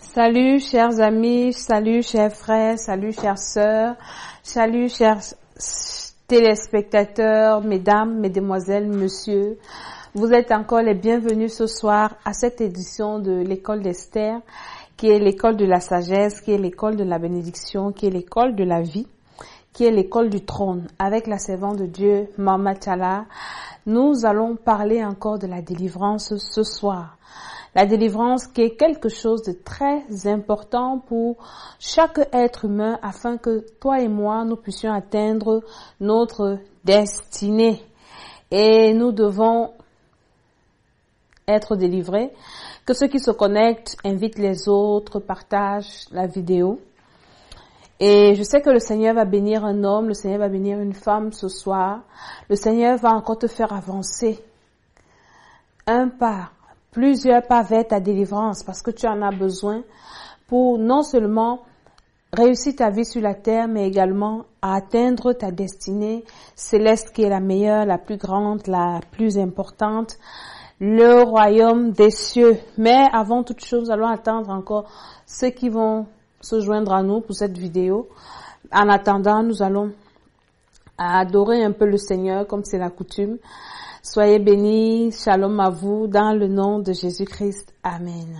Salut chers amis, salut chers frères, salut chères sœurs, salut chers téléspectateurs, mesdames, mesdemoiselles, messieurs. Vous êtes encore les bienvenus ce soir à cette édition de l'école d'Esther, qui est l'école de la sagesse, qui est l'école de la bénédiction, qui est l'école de la vie, qui est l'école du trône. Avec la servante de Dieu, Mama Tchala, nous allons parler encore de la délivrance ce soir. La délivrance qui est quelque chose de très important pour chaque être humain afin que toi et moi, nous puissions atteindre notre destinée. Et nous devons être délivrés. Que ceux qui se connectent invitent les autres, partagent la vidéo. Et je sais que le Seigneur va bénir un homme, le Seigneur va bénir une femme ce soir. Le Seigneur va encore te faire avancer un pas, plusieurs pas vers ta délivrance parce que tu en as besoin pour non seulement réussir ta vie sur la terre, mais également à atteindre ta destinée céleste qui est la meilleure, la plus grande, la plus importante, le royaume des cieux. Mais avant toute chose, nous allons attendre encore ceux qui vont se joindre à nous pour cette vidéo. En attendant, nous allons adorer un peu le Seigneur comme c'est la coutume. Soyez bénis, shalom à vous, dans le nom de Jésus-Christ. Amen.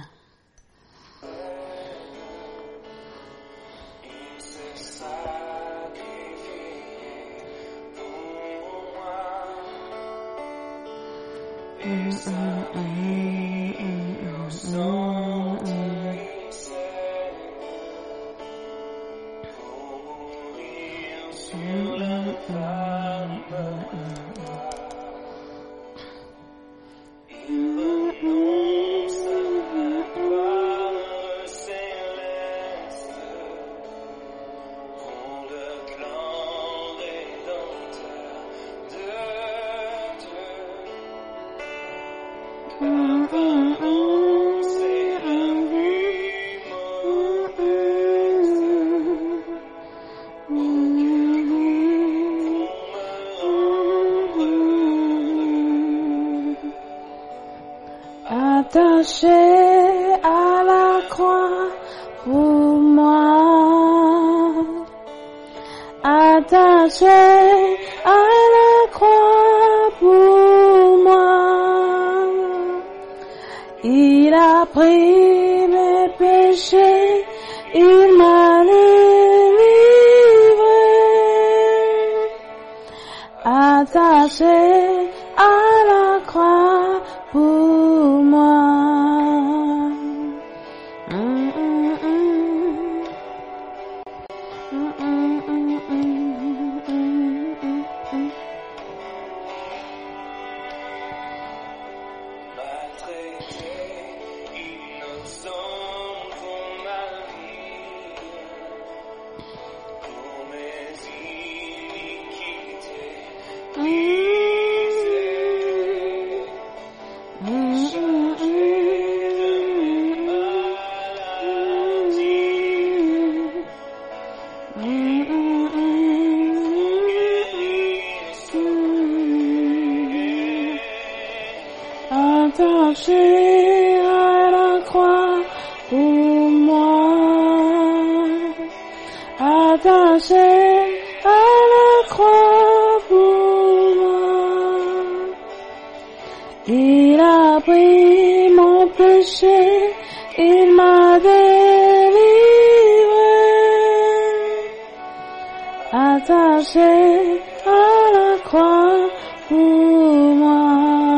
Attaché à la croix pour moi, attaché à la croix pour moi, il a pris mes péchés, il m'a délivré, attaché à la croix pour moi. Attaché à la croix pour moi, attaché à la croix pour moi, il a pris mon péché, il m'a délivré, attaché à la croix pour moi.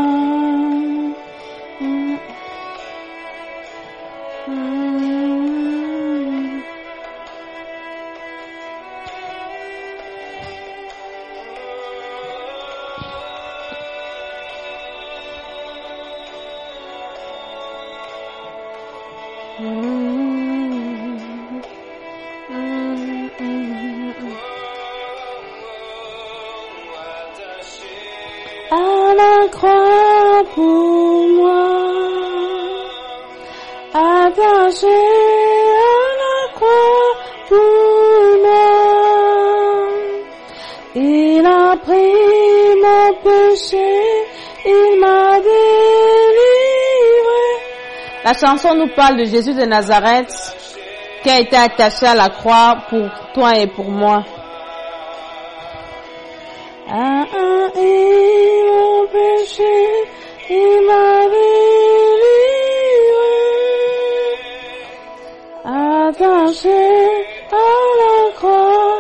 À la croix pour moi, attaché à la croix pour moi, il a pris mon péché, il m'a délivré, La chanson nous parle de Jésus de Nazareth qui a été attaché à la croix pour toi et pour moi. Ah, mon péché, il m'a délivré, attaché à la croix.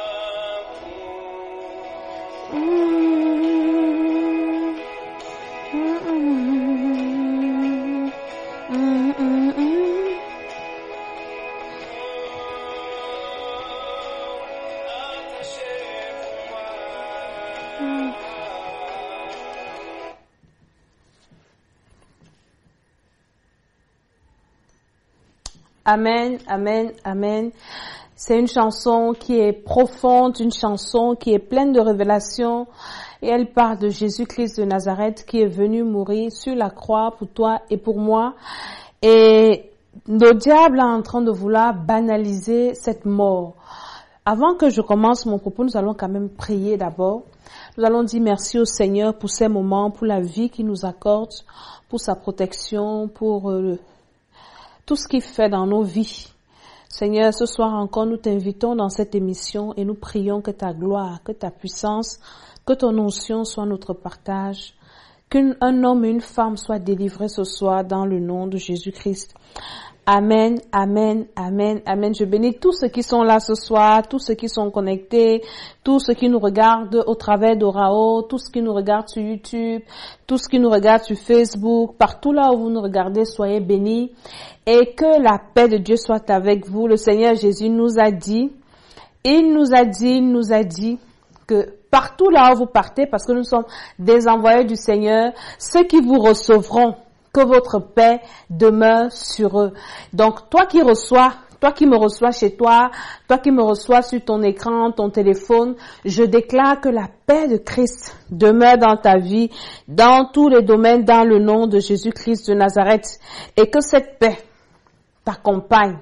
Amen, amen, amen. C'est une chanson qui est profonde, une chanson qui est pleine de révélations. Et elle parle de Jésus-Christ de Nazareth qui est venu mourir sur la croix pour toi et pour moi. Et le diable est en train de vouloir banaliser cette mort. Avant que je commence mon propos, nous allons quand même prier d'abord. Nous allons dire merci au Seigneur pour ces moments, pour la vie qu'il nous accorde, pour sa protection, pour tout ce qu'il fait dans nos vies. Seigneur, ce soir encore, nous t'invitons dans cette émission et nous prions que ta gloire, que ta puissance, que ton onction soit notre partage, qu'un homme et une femme soient délivrés ce soir dans le nom de Jésus-Christ. Amen, amen, amen, amen. Je bénis tous ceux qui sont là ce soir, tous ceux qui sont connectés, tous ceux qui nous regardent au travers d'Orao, tous ceux qui nous regardent sur YouTube, tous ceux qui nous regardent sur Facebook, partout là où vous nous regardez, soyez bénis. Et que la paix de Dieu soit avec vous. Le Seigneur Jésus nous a dit, il nous a dit que partout là où vous partez, parce que nous sommes des envoyés du Seigneur, ceux qui vous recevront, que votre paix demeure sur eux. Donc, toi qui me reçois chez toi, toi qui me reçois sur ton écran, ton téléphone, je déclare que la paix de Christ demeure dans ta vie, dans tous les domaines, dans le nom de Jésus-Christ de Nazareth, et que cette paix t'accompagne.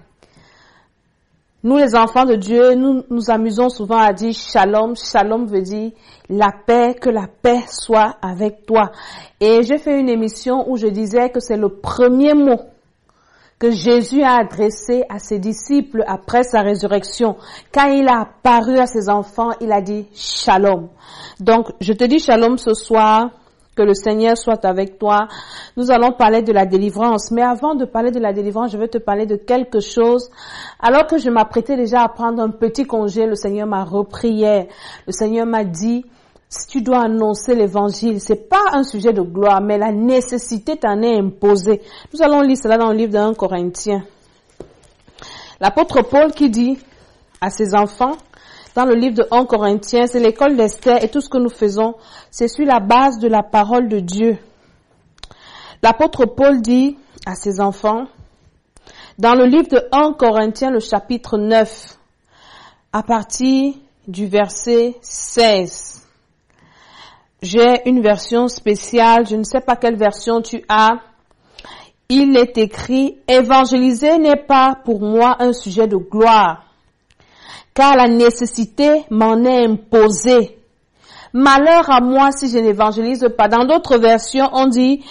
Nous, les enfants de Dieu, nous amusons souvent à dire shalom. Shalom veut dire la paix, que la paix soit avec toi. Et j'ai fait une émission où je disais que c'est le premier mot que Jésus a adressé à ses disciples après sa résurrection. Quand il a apparu à ses enfants, il a dit shalom. Donc, je te dis shalom ce soir. Que le Seigneur soit avec toi. Nous allons parler de la délivrance. Mais avant de parler de la délivrance, je vais te parler de quelque chose. Alors que je m'apprêtais déjà à prendre un petit congé, le Seigneur m'a repris hier. Le Seigneur m'a dit, si tu dois annoncer l'évangile, c'est pas un sujet de gloire, mais la nécessité t'en est imposée. Nous allons lire cela dans le livre de 1 Corinthiens. L'apôtre Paul qui dit à ses enfants, dans le livre de 1 Corinthiens, c'est l'école d'Esther et tout ce que nous faisons, c'est sur la base de la parole de Dieu. L'apôtre Paul dit à ses enfants, dans le livre de 1 Corinthiens, le chapitre 9, à partir du verset 16. J'ai une version spéciale, je ne sais pas quelle version tu as. Il est écrit, évangéliser n'est pas pour moi un sujet de gloire, car la nécessité m'en est imposée. Malheur à moi si je n'évangélise pas. Dans d'autres versions, on dit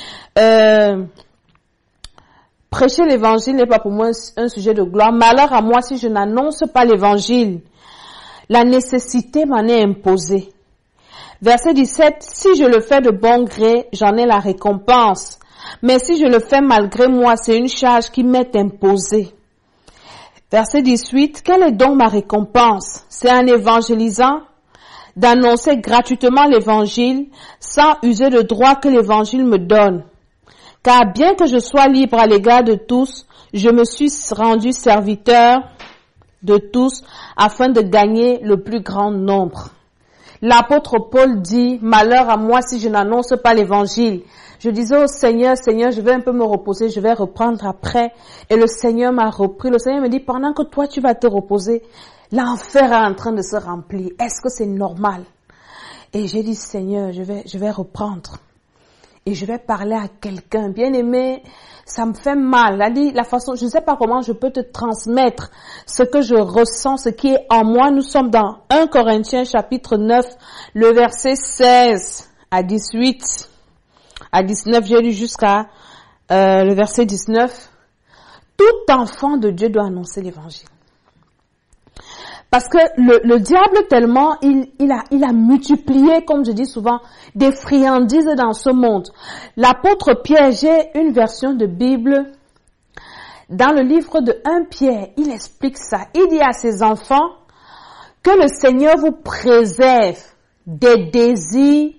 prêcher l'évangile n'est pas pour moi un sujet de gloire. Malheur à moi si je n'annonce pas l'évangile. La nécessité m'en est imposée. Verset 17, si je le fais de bon gré, j'en ai la récompense. Mais si je le fais malgré moi, c'est une charge qui m'est imposée. Verset 18, quelle est donc ma récompense? C'est en évangélisant, d'annoncer gratuitement l'évangile, sans user de droit que l'évangile me donne. Car bien que je sois libre à l'égard de tous, je me suis rendu serviteur de tous afin de gagner le plus grand nombre. L'apôtre Paul dit, malheur à moi si je n'annonce pas l'évangile. Je disais au Seigneur, Seigneur, je vais un peu me reposer, je vais reprendre après. Et le Seigneur m'a repris. Le Seigneur me dit, pendant que toi tu vas te reposer, l'enfer est en train de se remplir. Est-ce que c'est normal? Et j'ai dit, Seigneur, je vais reprendre. Et je vais parler à quelqu'un. Bien aimé, ça me fait mal. La façon, je ne sais pas comment je peux te transmettre ce que je ressens, ce qui est en moi. Nous sommes dans 1 Corinthiens chapitre 9, le verset 16 à 18. À 19, j'ai lu jusqu'à le verset 19. Tout enfant de Dieu doit annoncer l'évangile. Parce que le diable tellement, il a multiplié, comme je dis souvent, des friandises dans ce monde. L'apôtre Pierre, j'ai une version de Bible, dans le livre de 1 Pierre, il explique ça. Il dit à ses enfants que le Seigneur vous préserve des désirs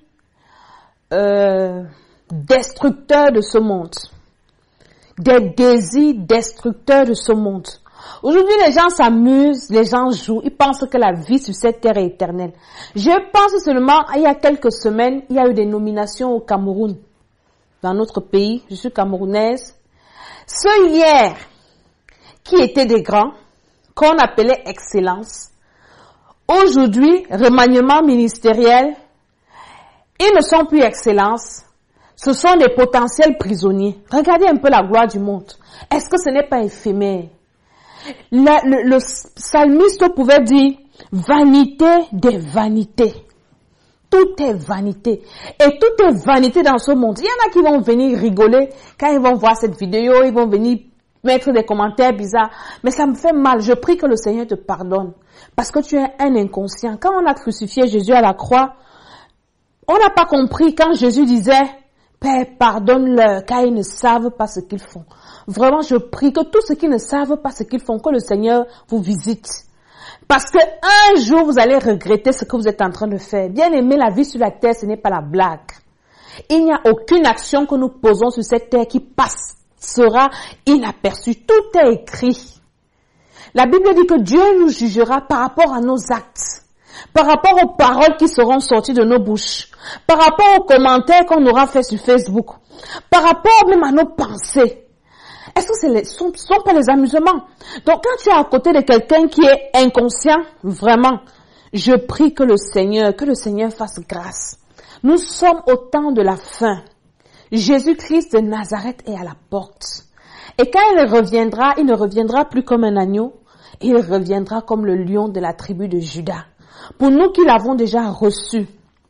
destructeurs de ce monde. Des désirs destructeurs de ce monde. Aujourd'hui, les gens s'amusent, les gens jouent, ils pensent que la vie sur cette terre est éternelle. Je pense seulement, il y a quelques semaines, il y a eu des nominations au Cameroun, dans notre pays. Je suis camerounaise. Ceux hier, qui étaient des grands, qu'on appelait excellence, aujourd'hui, remaniement ministériel, ils ne sont plus excellence. Ce sont des potentiels prisonniers. Regardez un peu la gloire du monde. Est-ce que ce n'est pas éphémère? Le psalmiste pouvait dire vanité des vanités. Tout est vanité. Et tout est vanité dans ce monde. Il y en a qui vont venir rigoler quand ils vont voir cette vidéo, ils vont venir mettre des commentaires bizarres. Mais ça me fait mal. Je prie que le Seigneur te pardonne. Parce que tu es un inconscient. Quand on a crucifié Jésus à la croix, on n'a pas compris quand Jésus disait Père, pardonne-leur, car ils ne savent pas ce qu'ils font. Vraiment, je prie que tous ceux qui ne savent pas ce qu'ils font, que le Seigneur vous visite. Parce que un jour, vous allez regretter ce que vous êtes en train de faire. Bien aimé, la vie sur la terre, ce n'est pas la blague. Il n'y a aucune action que nous posons sur cette terre qui passera inaperçue. Tout est écrit. La Bible dit que Dieu nous jugera par rapport à nos actes, par rapport aux paroles qui seront sorties de nos bouches, par rapport aux commentaires qu'on aura fait sur Facebook, par rapport même à nos pensées. Est-ce que ce sont pas les amusements? Donc quand tu es à côté de quelqu'un qui est inconscient, vraiment, je prie que le Seigneur fasse grâce. Nous sommes au temps de la fin. Jésus-Christ de Nazareth est à la porte. Et quand il reviendra, il ne reviendra plus comme un agneau, il reviendra comme le lion de la tribu de Juda. Pour nous qui l'avons déjà reçu,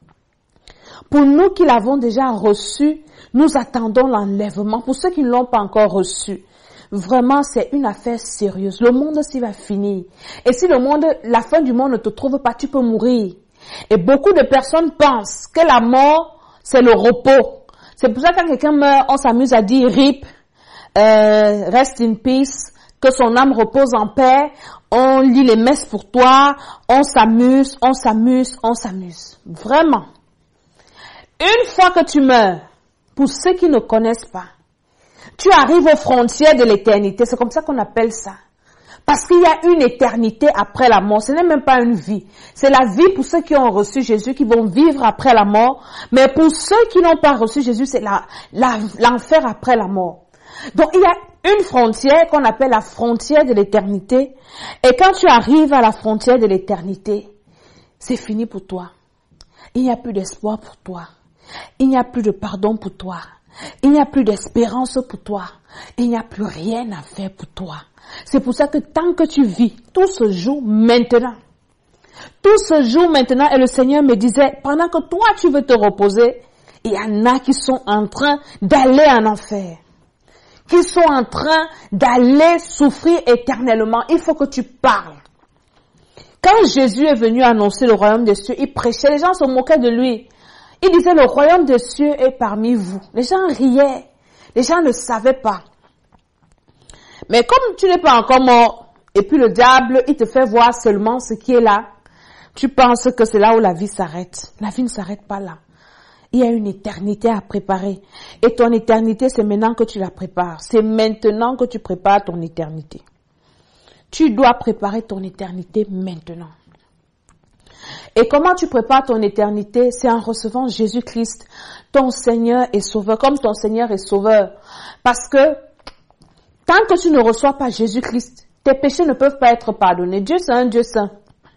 nous attendons l'enlèvement. Pour ceux qui ne l'ont pas encore reçu, vraiment, c'est une affaire sérieuse. Le monde aussi va finir. Et si la fin du monde ne te trouve pas, tu peux mourir. Et beaucoup de personnes pensent que la mort, c'est le repos. C'est pour ça que quand quelqu'un meurt, on s'amuse à dire RIP, rest in peace, que son âme repose en paix. On lit les messes pour toi, on s'amuse. Vraiment. Une fois que tu meurs, pour ceux qui ne connaissent pas, tu arrives aux frontières de l'éternité. C'est comme ça qu'on appelle ça. Parce qu'il y a une éternité après la mort. Ce n'est même pas une vie. C'est la vie pour ceux qui ont reçu Jésus, qui vont vivre après la mort. Mais pour ceux qui n'ont pas reçu Jésus, c'est l'enfer après la mort. Donc il y a une frontière qu'on appelle la frontière de l'éternité. Et quand tu arrives à la frontière de l'éternité, c'est fini pour toi. Il n'y a plus d'espoir pour toi. Il n'y a plus de pardon pour toi. Il n'y a plus d'espérance pour toi. Il n'y a plus rien à faire pour toi. C'est pour ça que tant que tu vis, tout se joue maintenant. Tout se joue maintenant. Et le Seigneur me disait, pendant que toi tu veux te reposer, il y en a qui sont en train d'aller en enfer, qui sont en train d'aller souffrir éternellement. Il faut que tu parles. Quand Jésus est venu annoncer le royaume des cieux, il prêchait, les gens se moquaient de lui. Il disait, le royaume des cieux est parmi vous. Les gens riaient. Les gens ne savaient pas. Mais comme tu n'es pas encore mort, et puis le diable, il te fait voir seulement ce qui est là, tu penses que c'est là où la vie s'arrête. La vie ne s'arrête pas là. Il y a une éternité à préparer. Et ton éternité, c'est maintenant que tu la prépares. C'est maintenant que tu prépares ton éternité. Tu dois préparer ton éternité maintenant. Et comment tu prépares ton éternité? C'est en recevant Jésus-Christ, ton Seigneur et Sauveur, comme ton Seigneur et Sauveur. Parce que tant que tu ne reçois pas Jésus-Christ, tes péchés ne peuvent pas être pardonnés. Dieu, c'est un Dieu saint.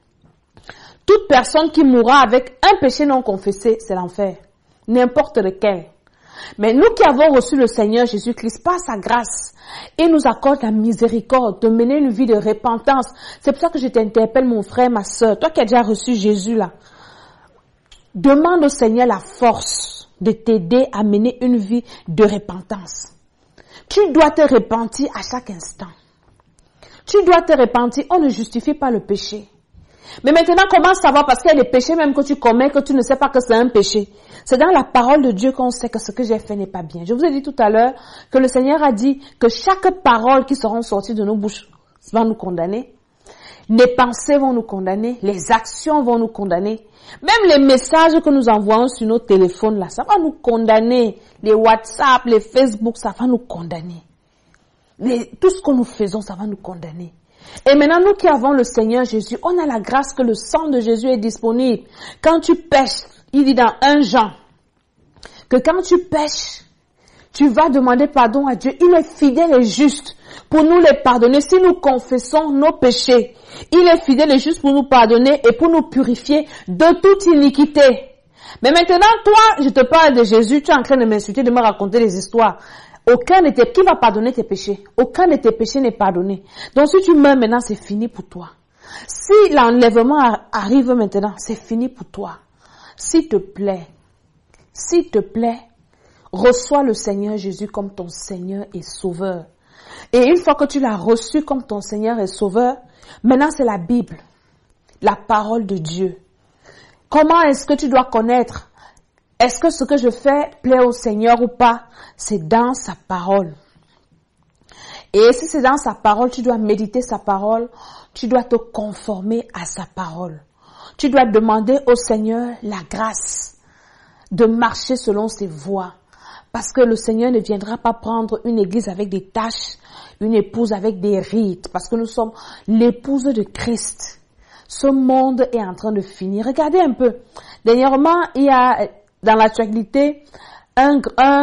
Toute personne qui mourra avec un péché non confessé, c'est l'enfer. N'importe lequel. Mais nous qui avons reçu le Seigneur Jésus-Christ, par sa grâce, il nous accorde la miséricorde de mener une vie de repentance. C'est pour ça que je t'interpelle, mon frère, ma sœur, toi qui as déjà reçu Jésus là. Demande au Seigneur la force de t'aider à mener une vie de repentance. Tu dois te repentir à chaque instant. Tu dois te repentir. On ne justifie pas le péché. Mais maintenant, comment savoir? Parce qu'il y a des péchés même que tu commets, que tu ne sais pas que c'est un péché. C'est dans la parole de Dieu qu'on sait que ce que j'ai fait n'est pas bien. Je vous ai dit tout à l'heure que le Seigneur a dit que chaque parole qui sera sortie de nos bouches va nous condamner. Les pensées vont nous condamner. Les actions vont nous condamner. Même les messages que nous envoyons sur nos téléphones, là, ça va nous condamner. Les WhatsApp, les Facebook, ça va nous condamner. Tout ce que nous faisons, ça va nous condamner. Et maintenant, nous qui avons le Seigneur Jésus, on a la grâce que le sang de Jésus est disponible. Quand tu pèches, il dit dans 1 Jean, que quand tu pèches, tu vas demander pardon à Dieu. Il est fidèle et juste pour nous les pardonner. Si nous confessons nos péchés, il est fidèle et juste pour nous pardonner et pour nous purifier de toute iniquité. Mais maintenant, toi, je te parle de Jésus, tu es en train de m'insulter, de me raconter des histoires. Qui va pardonner tes péchés? Aucun de tes péchés n'est pardonné. Donc si tu meurs maintenant, c'est fini pour toi. Si l'enlèvement arrive maintenant, c'est fini pour toi. S'il te plaît, reçois le Seigneur Jésus comme ton Seigneur et Sauveur. Et une fois que tu l'as reçu comme ton Seigneur et Sauveur, maintenant c'est la Bible, la parole de Dieu. Comment est-ce que tu dois connaître? Est-ce que ce que je fais plaît au Seigneur ou pas? C'est dans sa parole. Et si c'est dans sa parole, tu dois méditer sa parole, tu dois te conformer à sa parole. Tu dois demander au Seigneur la grâce de marcher selon ses voies. Parce que le Seigneur ne viendra pas prendre une église avec des tâches, une épouse avec des rites, parce que nous sommes l'épouse de Christ. Ce monde est en train de finir. Regardez un peu. Dernièrement, il y a dans l'actualité un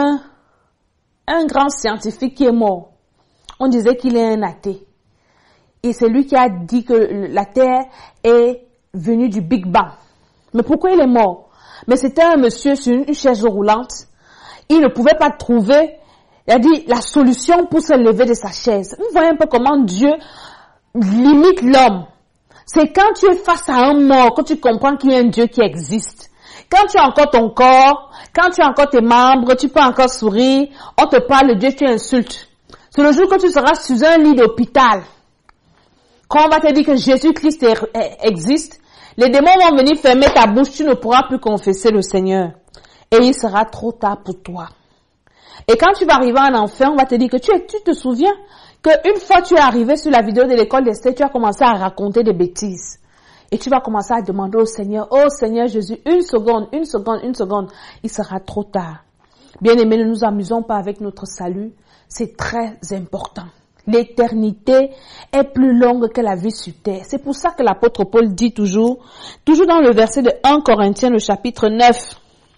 grand scientifique qui est mort. On disait qu'il est un athée. Et c'est lui qui a dit que la Terre est venue du Big Bang. Mais pourquoi il est mort? Mais c'était un monsieur sur une chaise roulante. Il ne pouvait pas trouver, il a dit, la solution pour se lever de sa chaise. Vous voyez un peu comment Dieu limite l'homme. C'est quand tu es face à un mort que tu comprends qu'il y a un Dieu qui existe. Quand tu as encore ton corps, quand tu as encore tes membres, tu peux encore sourire, on te parle de Dieu, tu insultes. C'est le jour que tu seras sur un lit d'hôpital. Quand on va te dire que Jésus-Christ existe, les démons vont venir fermer ta bouche, tu ne pourras plus confesser le Seigneur. Et il sera trop tard pour toi. Et quand tu vas arriver en enfer, on va te dire que tu te souviens qu'une fois tu es arrivé sur la vidéo de l'école d'Esther, tu as commencé à raconter des bêtises. Et tu vas commencer à demander au Seigneur, oh Seigneur Jésus, une seconde, il sera trop tard. Bien aimés, ne nous amusons pas avec notre salut, c'est très important. L'éternité est plus longue que la vie sur terre. C'est pour ça que l'apôtre Paul dit toujours dans le verset de 1 Corinthiens, le chapitre 9,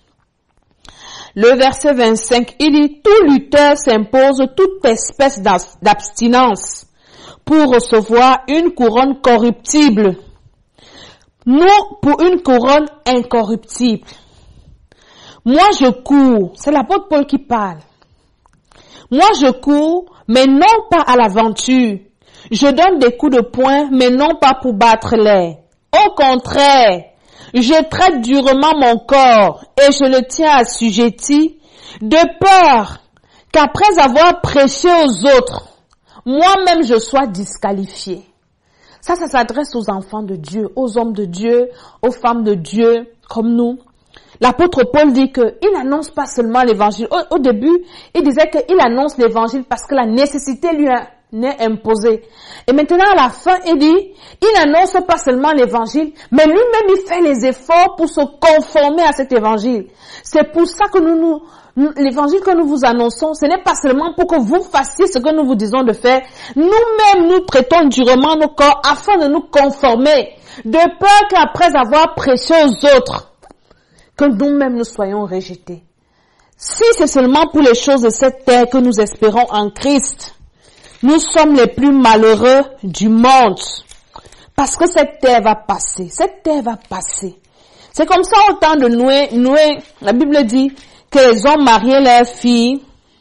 le verset 25, il dit, tout lutteur s'impose toute espèce d'abstinence pour recevoir une couronne corruptible. Non pour une couronne incorruptible. Moi je cours, c'est l'apôtre Paul qui parle. Moi je cours, mais non pas à l'aventure. Je donne des coups de poing, mais non pas pour battre l'air. Au contraire, je traite durement mon corps et je le tiens assujetti, de peur qu'après avoir prêché aux autres, moi-même je sois disqualifié. Ça s'adresse aux enfants de Dieu, aux hommes de Dieu, aux femmes de Dieu, comme nous. L'apôtre Paul dit qu'il n'annonce pas seulement l'évangile. Au début, il disait qu'il annonce l'évangile parce que la nécessité lui est imposée. Et maintenant, à la fin, il dit, il n'annonce pas seulement l'évangile, mais lui-même, il fait les efforts pour se conformer à cet évangile. C'est pour ça que l'évangile que nous vous annonçons, ce n'est pas seulement pour que vous fassiez ce que nous vous disons de faire. Nous-mêmes, nous traitons durement nos corps afin de nous conformer, de peur qu'après avoir prêché aux autres, que nous-mêmes nous soyons rejetés. Si c'est seulement pour les choses de cette terre que nous espérons en Christ, nous sommes les plus malheureux du monde. Parce que cette terre va passer. Cette terre va passer. C'est comme ça au temps de Noé. Noé, la Bible dit que les hommes mariaient leurs filles.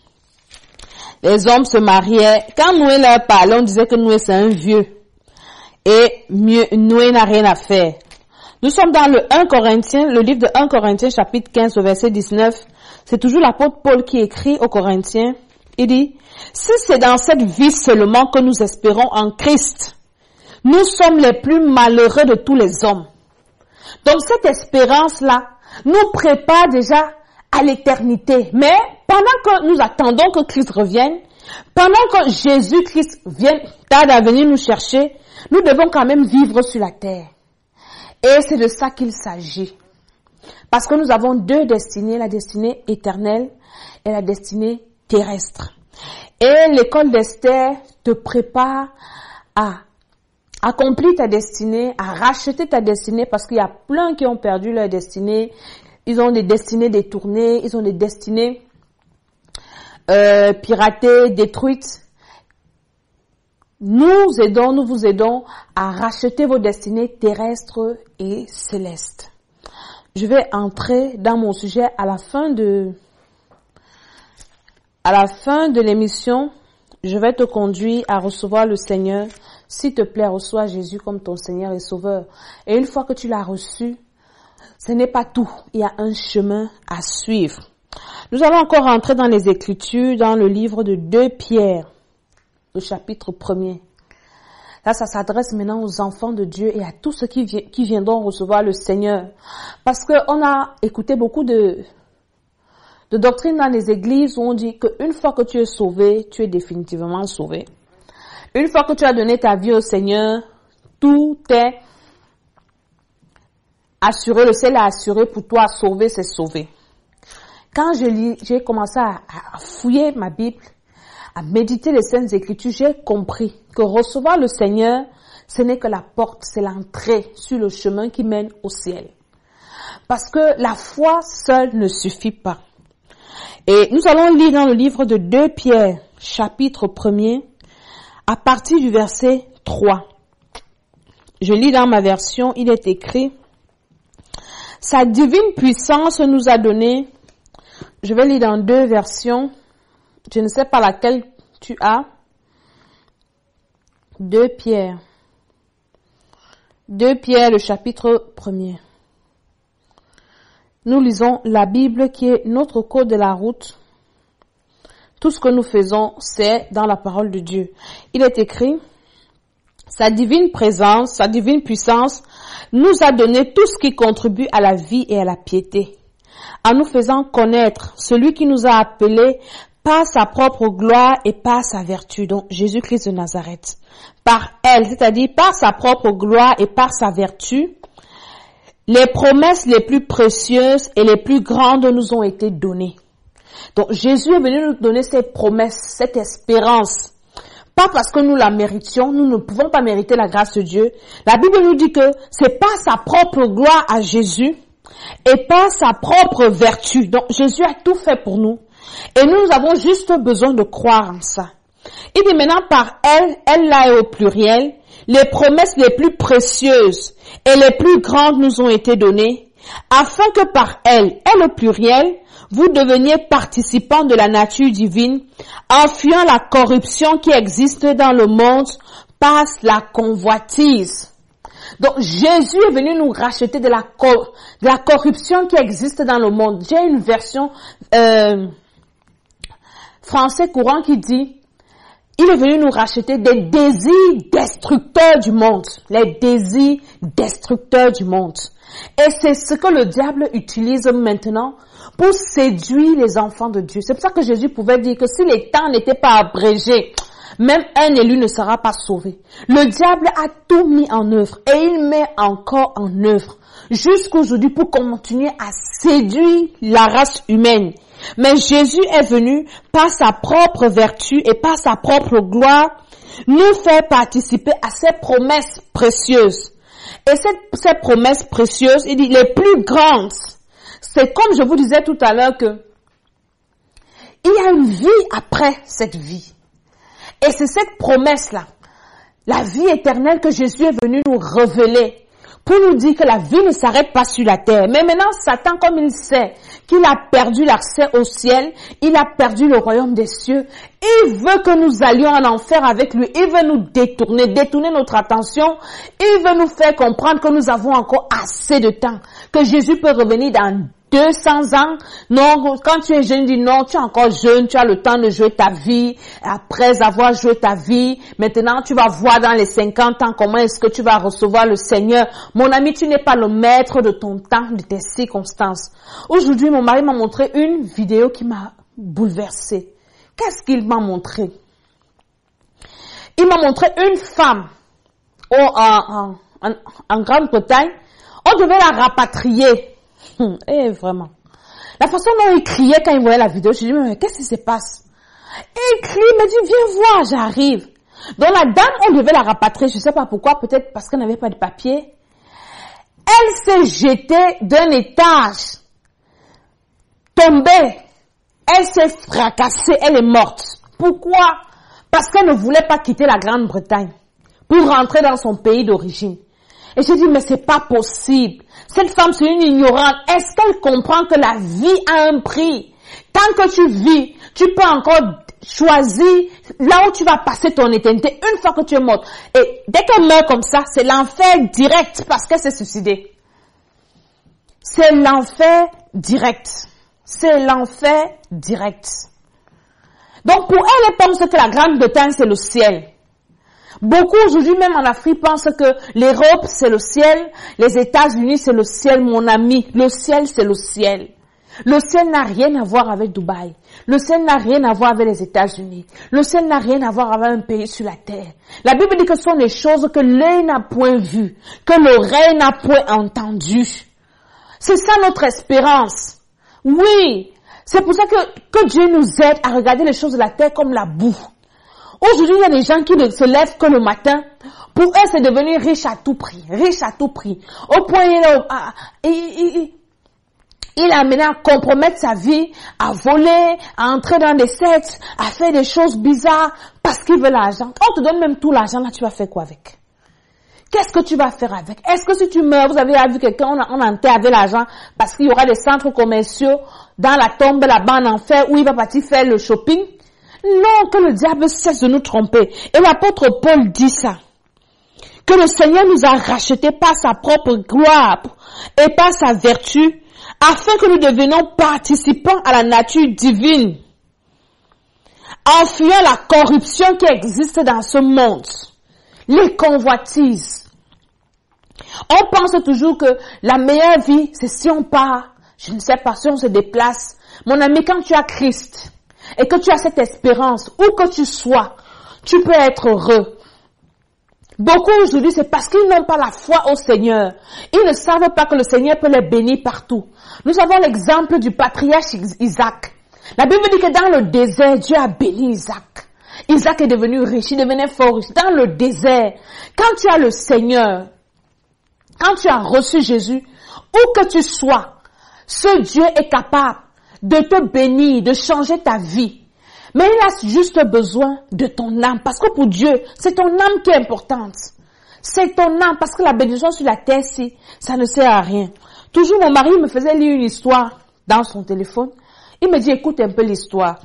Les hommes se mariaient. Quand Noé leur parlait, on disait que Noé c'est un vieux. Et Noé n'a rien à faire. Nous sommes dans le livre de 1 Corinthiens chapitre 15 au verset 19. C'est toujours l'apôtre Paul qui écrit aux Corinthiens. Il dit, si c'est dans cette vie seulement que nous espérons en Christ, nous sommes les plus malheureux de tous les hommes. Donc cette espérance-là nous prépare déjà à l'éternité. Mais pendant que nous attendons que Christ revienne, pendant que Jésus-Christ vienne, tarde à venir nous chercher, nous devons quand même vivre sur la terre. Et c'est de ça qu'il s'agit. Parce que nous avons deux destinées, la destinée éternelle et la destinée terrestre. Et l'école d'Esther te prépare à accomplir ta destinée, à racheter ta destinée, parce qu'il y a plein qui ont perdu leur destinée. Ils ont des destinées détournées, ils ont des destinées piratées, détruites. Nous vous aidons à racheter vos destinées terrestres et célestes. Je vais entrer dans mon sujet à la fin de l'émission. Je vais te conduire à recevoir le Seigneur. S'il te plaît, reçois Jésus comme ton Seigneur et Sauveur. Et une fois que tu l'as reçu, ce n'est pas tout. Il y a un chemin à suivre. Nous allons encore entrer dans les Écritures, dans le livre de 2 Pierre, au chapitre 1er. Là, ça s'adresse maintenant aux enfants de Dieu et à tous ceux qui viendront recevoir le Seigneur. Parce qu'on a écouté beaucoup de doctrines dans les églises où on dit qu'une fois que tu es sauvé, tu es définitivement sauvé. Une fois que tu as donné ta vie au Seigneur, tout est assuré, le ciel est assuré pour toi, sauvé, c'est sauvé. Quand j'ai commencé à fouiller ma Bible, à méditer les Saintes Écritures, j'ai compris que recevoir le Seigneur, ce n'est que la porte, c'est l'entrée sur le chemin qui mène au ciel. Parce que la foi seule ne suffit pas. Et nous allons lire dans le livre de 2 Pierre, chapitre 1er, à partir du verset 3. Je lis dans ma version, il est écrit, « Sa divine puissance nous a donné », je vais lire dans 2 versions, je ne sais pas laquelle tu as, 2 Pierre, le chapitre 1er. Nous lisons la Bible qui est notre code de la route. Tout ce que nous faisons, c'est dans la parole de Dieu. Il est écrit, sa divine présence, sa divine puissance nous a donné tout ce qui contribue à la vie et à la piété, en nous faisant connaître celui qui nous a appelés par sa propre gloire et par sa vertu, donc Jésus-Christ de Nazareth. Par elle, c'est-à-dire par sa propre gloire et par sa vertu, les promesses les plus précieuses et les plus grandes nous ont été données. Donc Jésus est venu nous donner cette promesse, cette espérance. Pas parce que nous la méritions, nous ne pouvons pas mériter la grâce de Dieu. La Bible nous dit que c'est par sa propre gloire à Jésus et par sa propre vertu. Donc Jésus a tout fait pour nous. Et nous avons juste besoin de croire en ça. Il dit maintenant par elle là est au pluriel, les promesses les plus précieuses et les plus grandes nous ont été données, afin que par elle au pluriel, vous deveniez participants de la nature divine, en fuyant la corruption qui existe dans le monde par la convoitise. Donc Jésus est venu nous racheter de la corruption qui existe dans le monde. J'ai une version français courant qui dit, il est venu nous racheter des désirs destructeurs du monde. Les désirs destructeurs du monde. Et c'est ce que le diable utilise maintenant pour séduire les enfants de Dieu. C'est pour ça que Jésus pouvait dire que si les temps n'étaient pas abrégés, même un élu ne sera pas sauvé. Le diable a tout mis en œuvre et il met encore en œuvre jusqu'aujourd'hui pour continuer à séduire la race humaine. Mais Jésus est venu par sa propre vertu et par sa propre gloire nous faire participer à ces promesses précieuses. Et ces promesses précieuses, il dit les plus grandes, c'est comme je vous disais tout à l'heure que il y a une vie après cette vie. Et c'est cette promesse-là, la vie éternelle que Jésus est venu nous révéler pour nous dire que la vie ne s'arrête pas sur la terre. Mais maintenant, Satan, comme il sait qu'il a perdu l'accès au ciel, il a perdu le royaume des cieux, il veut que nous allions en enfer avec lui, il veut nous détourner notre attention, il veut nous faire comprendre que nous avons encore assez de temps, que Jésus peut revenir dans 200 ans. Non, quand tu es jeune, dis non, tu es encore jeune, tu as le temps de jouer ta vie. Après avoir joué ta vie, maintenant tu vas voir dans les 50 ans comment est-ce que tu vas recevoir le Seigneur. Mon ami, tu n'es pas le maître de ton temps, de tes circonstances. Aujourd'hui, mon mari m'a montré une vidéo qui m'a bouleversée. Qu'est-ce qu'il m'a montré? Il m'a montré une femme en Grande-Bretagne. On devait la rapatrier. Et vraiment. La façon dont il criait quand il voyait la vidéo, je lui dis, mais qu'est-ce qui se passe? Et il crie, il me dit, viens voir, j'arrive. Donc la dame, on devait la rapatrier, je ne sais pas pourquoi, peut-être parce qu'elle n'avait pas de papier. Elle s'est jetée d'un étage, tombée, elle s'est fracassée, elle est morte. Pourquoi? Parce qu'elle ne voulait pas quitter la Grande-Bretagne pour rentrer dans son pays d'origine. Et j'ai dit, mais c'est pas possible. Cette femme, c'est une ignorante. Est-ce qu'elle comprend que la vie a un prix? Tant que tu vis, tu peux encore choisir là où tu vas passer ton éternité une fois que tu es morte. Et dès qu'elle meurt comme ça, c'est l'enfer direct parce qu'elle s'est suicidée. C'est l'enfer direct. C'est l'enfer direct. Donc pour elle, elle pense que la Grande-Bretagne, c'est le ciel. Beaucoup aujourd'hui, même en Afrique, pensent que l'Europe, c'est le ciel. Les États-Unis, c'est le ciel, mon ami. Le ciel, c'est le ciel. Le ciel n'a rien à voir avec Dubaï. Le ciel n'a rien à voir avec les États-Unis. Le ciel n'a rien à voir avec un pays sur la terre. La Bible dit que ce sont des choses que l'œil n'a point vues, que l'oreille n'a point entendues. C'est ça notre espérance. Oui, c'est pour ça que Dieu nous aide à regarder les choses de la terre comme la boue. Aujourd'hui, il y a des gens qui ne se lèvent que le matin. Pour eux, c'est devenir riche à tout prix. Riche à tout prix. Au point, il a amené à compromettre sa vie, à voler, à entrer dans des sectes, à faire des choses bizarres parce qu'il veut l'argent. On te donne même tout l'argent, là, tu vas faire quoi avec? Qu'est-ce que tu vas faire avec? Est-ce que si tu meurs, vous avez vu quelqu'un, on enterre avec l'argent parce qu'il y aura des centres commerciaux dans la tombe là-bas en enfer où il va partir faire le shopping? Non, que le diable cesse de nous tromper. Et l'apôtre Paul dit ça. Que le Seigneur nous a rachetés par sa propre gloire et par sa vertu, afin que nous devenions participants à la nature divine, en fuyant la corruption qui existe dans ce monde, les convoitises. On pense toujours que la meilleure vie, c'est si on part, je ne sais pas, si on se déplace. Mon ami, quand tu as Christ, et que tu as cette espérance, où que tu sois, tu peux être heureux. Beaucoup aujourd'hui, c'est parce qu'ils n'ont pas la foi au Seigneur. Ils ne savent pas que le Seigneur peut les bénir partout. Nous avons l'exemple du patriarche Isaac. La Bible dit que dans le désert, Dieu a béni Isaac. Isaac est devenu riche, il devenait fort riche. Dans le désert, quand tu as le Seigneur, quand tu as reçu Jésus, où que tu sois, ce Dieu est capable de te bénir, de changer ta vie. Mais il a juste besoin de ton âme. Parce que pour Dieu, c'est ton âme qui est importante. C'est ton âme. Parce que la bénédiction sur la terre, ça ne sert à rien. Toujours, mon mari me faisait lire une histoire dans son téléphone. Il me dit, écoute un peu l'histoire.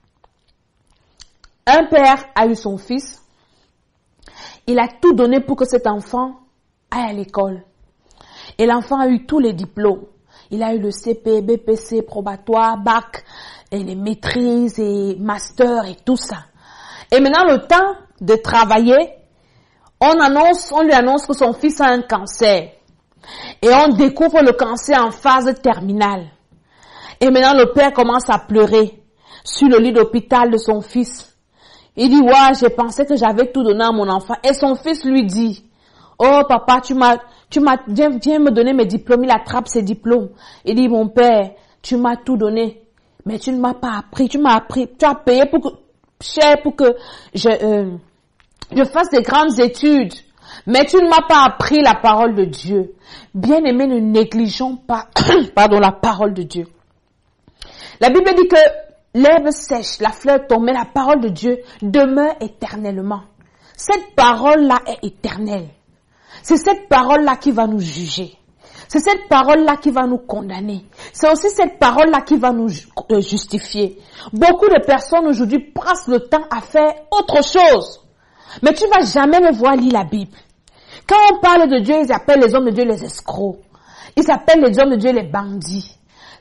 Un père a eu son fils. Il a tout donné pour que cet enfant aille à l'école. Et l'enfant a eu tous les diplômes. Il a eu le CP, BPC, probatoire, bac, et les maîtrises et master et tout ça. Et maintenant, le temps de travailler, on lui annonce que son fils a un cancer. Et on découvre le cancer en phase terminale. Et maintenant, le père commence à pleurer sur le lit d'hôpital de son fils. Il dit, ouais, j'ai pensé que j'avais tout donné à mon enfant. Et son fils lui dit, oh papa, viens me donner mes diplômes. Il attrape ses diplômes. Il dit, mon père, tu m'as tout donné. Mais tu ne m'as pas appris. Tu as payé cher pour que je fasse des grandes études. Mais tu ne m'as pas appris la parole de Dieu. Bien-aimés, ne négligeons pas, la parole de Dieu. La Bible dit que l'herbe sèche, la fleur tombe, mais la parole de Dieu demeure éternellement. Cette parole-là est éternelle. C'est cette parole-là qui va nous juger. C'est cette parole-là qui va nous condamner. C'est aussi cette parole-là qui va nous justifier. Beaucoup de personnes aujourd'hui passent le temps à faire autre chose. Mais tu vas jamais les voir lire la Bible. Quand on parle de Dieu, ils appellent les hommes de Dieu les escrocs. Ils appellent les hommes de Dieu les bandits.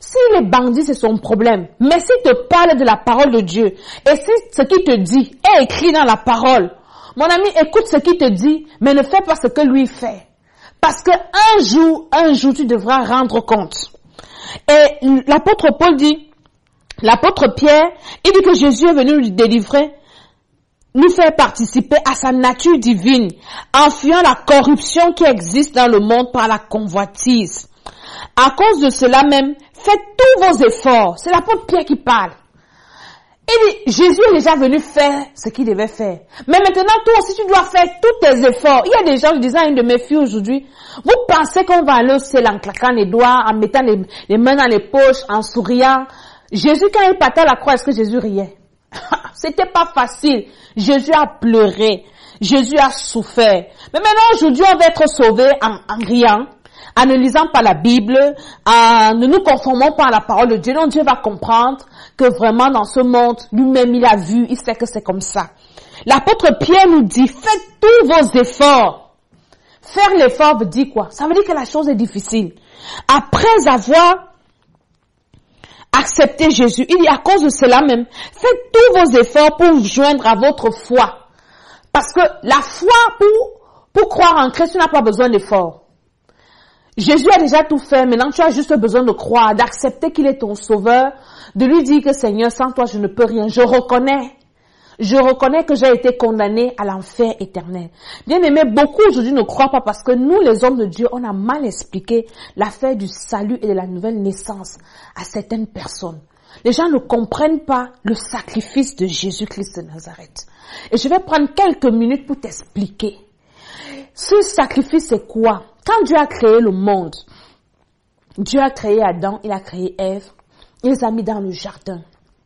Si les bandits, c'est son problème, mais s'il te parle de la parole de Dieu, et si ce qu'il te dit est écrit dans la parole, mon ami, écoute ce qu'il te dit, mais ne fais pas ce que lui fait. Parce que un jour, tu devras rendre compte. Et l'apôtre Paul dit, l'apôtre Pierre, il dit que Jésus est venu nous délivrer, nous faire participer à sa nature divine, en fuyant la corruption qui existe dans le monde par la convoitise. À cause de cela même, faites tous vos efforts. C'est l'apôtre Pierre qui parle. Il dit, Jésus est déjà venu faire ce qu'il devait faire. Mais maintenant, toi aussi, tu dois faire tous tes efforts. Il y a des gens, je disais à une de mes filles aujourd'hui, vous pensez qu'on va aller au ciel en claquant les doigts, en mettant les mains dans les poches, en souriant. Jésus, quand il partait à la croix, est-ce que Jésus riait? C'était pas facile. Jésus a pleuré. Jésus a souffert. Mais maintenant, aujourd'hui, on va être sauvé en riant, en ne lisant pas la Bible, en ne nous conformant pas à la parole de Dieu. Donc Dieu va comprendre que vraiment dans ce monde, lui-même il a vu, il sait que c'est comme ça. L'apôtre Pierre nous dit, faites tous vos efforts. Faire l'effort veut dire quoi? Ça veut dire que la chose est difficile. Après avoir accepté Jésus, il dit à cause de cela même, faites tous vos efforts pour vous joindre à votre foi. Parce que la foi, pour croire en Christ, tu n'as pas besoin d'efforts. Jésus a déjà tout fait. Maintenant, tu as juste besoin de croire, d'accepter qu'il est ton sauveur, de lui dire que Seigneur, sans toi, je ne peux rien. Je reconnais que j'ai été condamné à l'enfer éternel. Bien aimé, beaucoup aujourd'hui ne croient pas parce que nous, les hommes de Dieu, on a mal expliqué l'affaire du salut et de la nouvelle naissance à certaines personnes. Les gens ne comprennent pas le sacrifice de Jésus-Christ de Nazareth. Et je vais prendre quelques minutes pour t'expliquer. Ce sacrifice, c'est quoi? Quand Dieu a créé le monde, Dieu a créé Adam, il a créé Ève, il les a mis dans le jardin.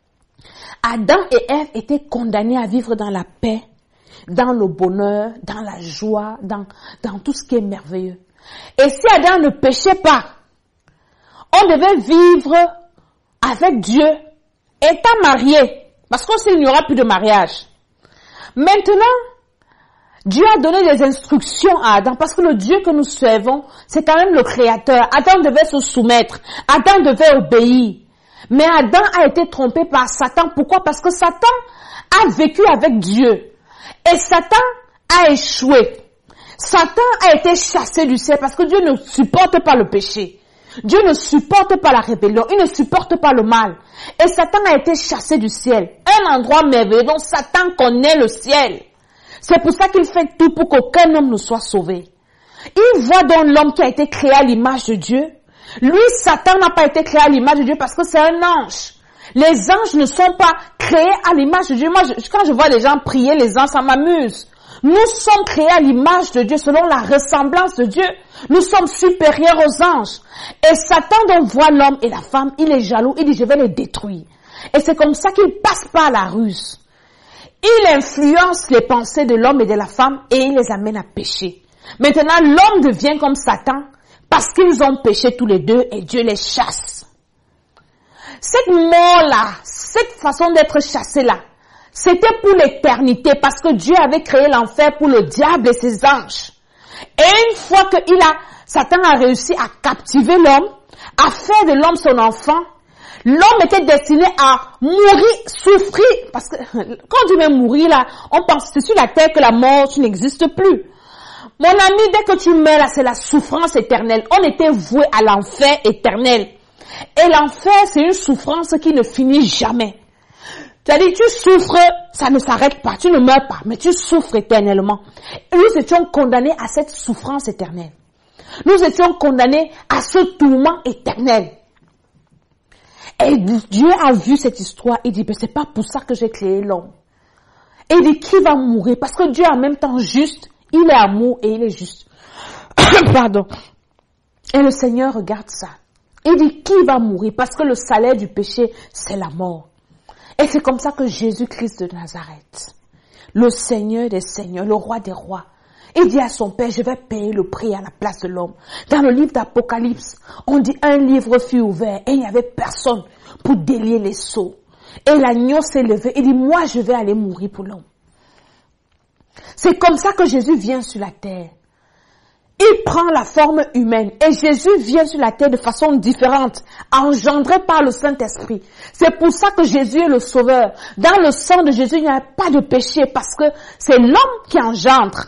Adam et Ève étaient condamnés à vivre dans la paix, dans le bonheur, dans la joie, dans tout ce qui est merveilleux. Et si Adam ne péchait pas, on devait vivre avec Dieu, étant marié, parce qu'il n'y aura plus de mariage. Maintenant, Dieu a donné des instructions à Adam, parce que le Dieu que nous servons, c'est quand même le Créateur. Adam devait se soumettre, Adam devait obéir. Mais Adam a été trompé par Satan. Pourquoi? Parce que Satan a vécu avec Dieu. Et Satan a échoué. Satan a été chassé du ciel parce que Dieu ne supporte pas le péché. Dieu ne supporte pas la rébellion. Il ne supporte pas le mal. Et Satan a été chassé du ciel. Un endroit merveilleux dont Satan connaît le ciel. C'est pour ça qu'il fait tout pour qu'aucun homme ne soit sauvé. Il voit donc l'homme qui a été créé à l'image de Dieu. Lui, Satan n'a pas été créé à l'image de Dieu parce que c'est un ange. Les anges ne sont pas créés à l'image de Dieu. Moi, quand je vois les gens prier, les anges, ça m'amuse. Nous sommes créés à l'image de Dieu, selon la ressemblance de Dieu. Nous sommes supérieurs aux anges. Et Satan donc voit l'homme et la femme, il est jaloux, il dit je vais les détruire. Et c'est comme ça qu'il passe par la ruse. Il influence les pensées de l'homme et de la femme et il les amène à pécher. Maintenant, l'homme devient comme Satan parce qu'ils ont péché tous les deux et Dieu les chasse. Cette mort-là, cette façon d'être chassé-là, c'était pour l'éternité parce que Dieu avait créé l'enfer pour le diable et ses anges. Et une fois que Satan a réussi à captiver l'homme, à faire de l'homme son enfant, l'homme était destiné à mourir, souffrir. Parce que quand Dieu veut mourir là, on pense que c'est sur la terre que la mort, tu n'existes plus. Mon ami, dès que tu meurs là, c'est la souffrance éternelle. On était voué à l'enfer éternel. Et l'enfer, c'est une souffrance qui ne finit jamais. C'est-à-dire, tu souffres, ça ne s'arrête pas, tu ne meurs pas, mais tu souffres éternellement. Et nous étions condamnés à cette souffrance éternelle. Nous étions condamnés à ce tourment éternel. Et Dieu a vu cette histoire, il dit, mais c'est pas pour ça que j'ai créé l'homme. Et il dit, qui va mourir? Parce que Dieu est en même temps juste, il est amour et il est juste. Pardon. Et le Seigneur regarde ça. Il dit, qui va mourir? Parce que le salaire du péché, c'est la mort. Et c'est comme ça que Jésus-Christ de Nazareth, le Seigneur des Seigneurs, le Roi des Rois, il dit à son Père, je vais payer le prix à la place de l'homme. Dans le livre d'Apocalypse, on dit un livre fut ouvert et il n'y avait personne pour délier les sceaux. Et l'agneau s'est levé et dit, moi je vais aller mourir pour l'homme. C'est comme ça que Jésus vient sur la terre. il prend la forme humaine et Jésus vient sur la terre de façon différente, engendré par le Saint-Esprit. C'est pour ça que Jésus est le sauveur. Dans le sang de Jésus, il n'y a pas de péché parce que c'est l'homme qui engendre.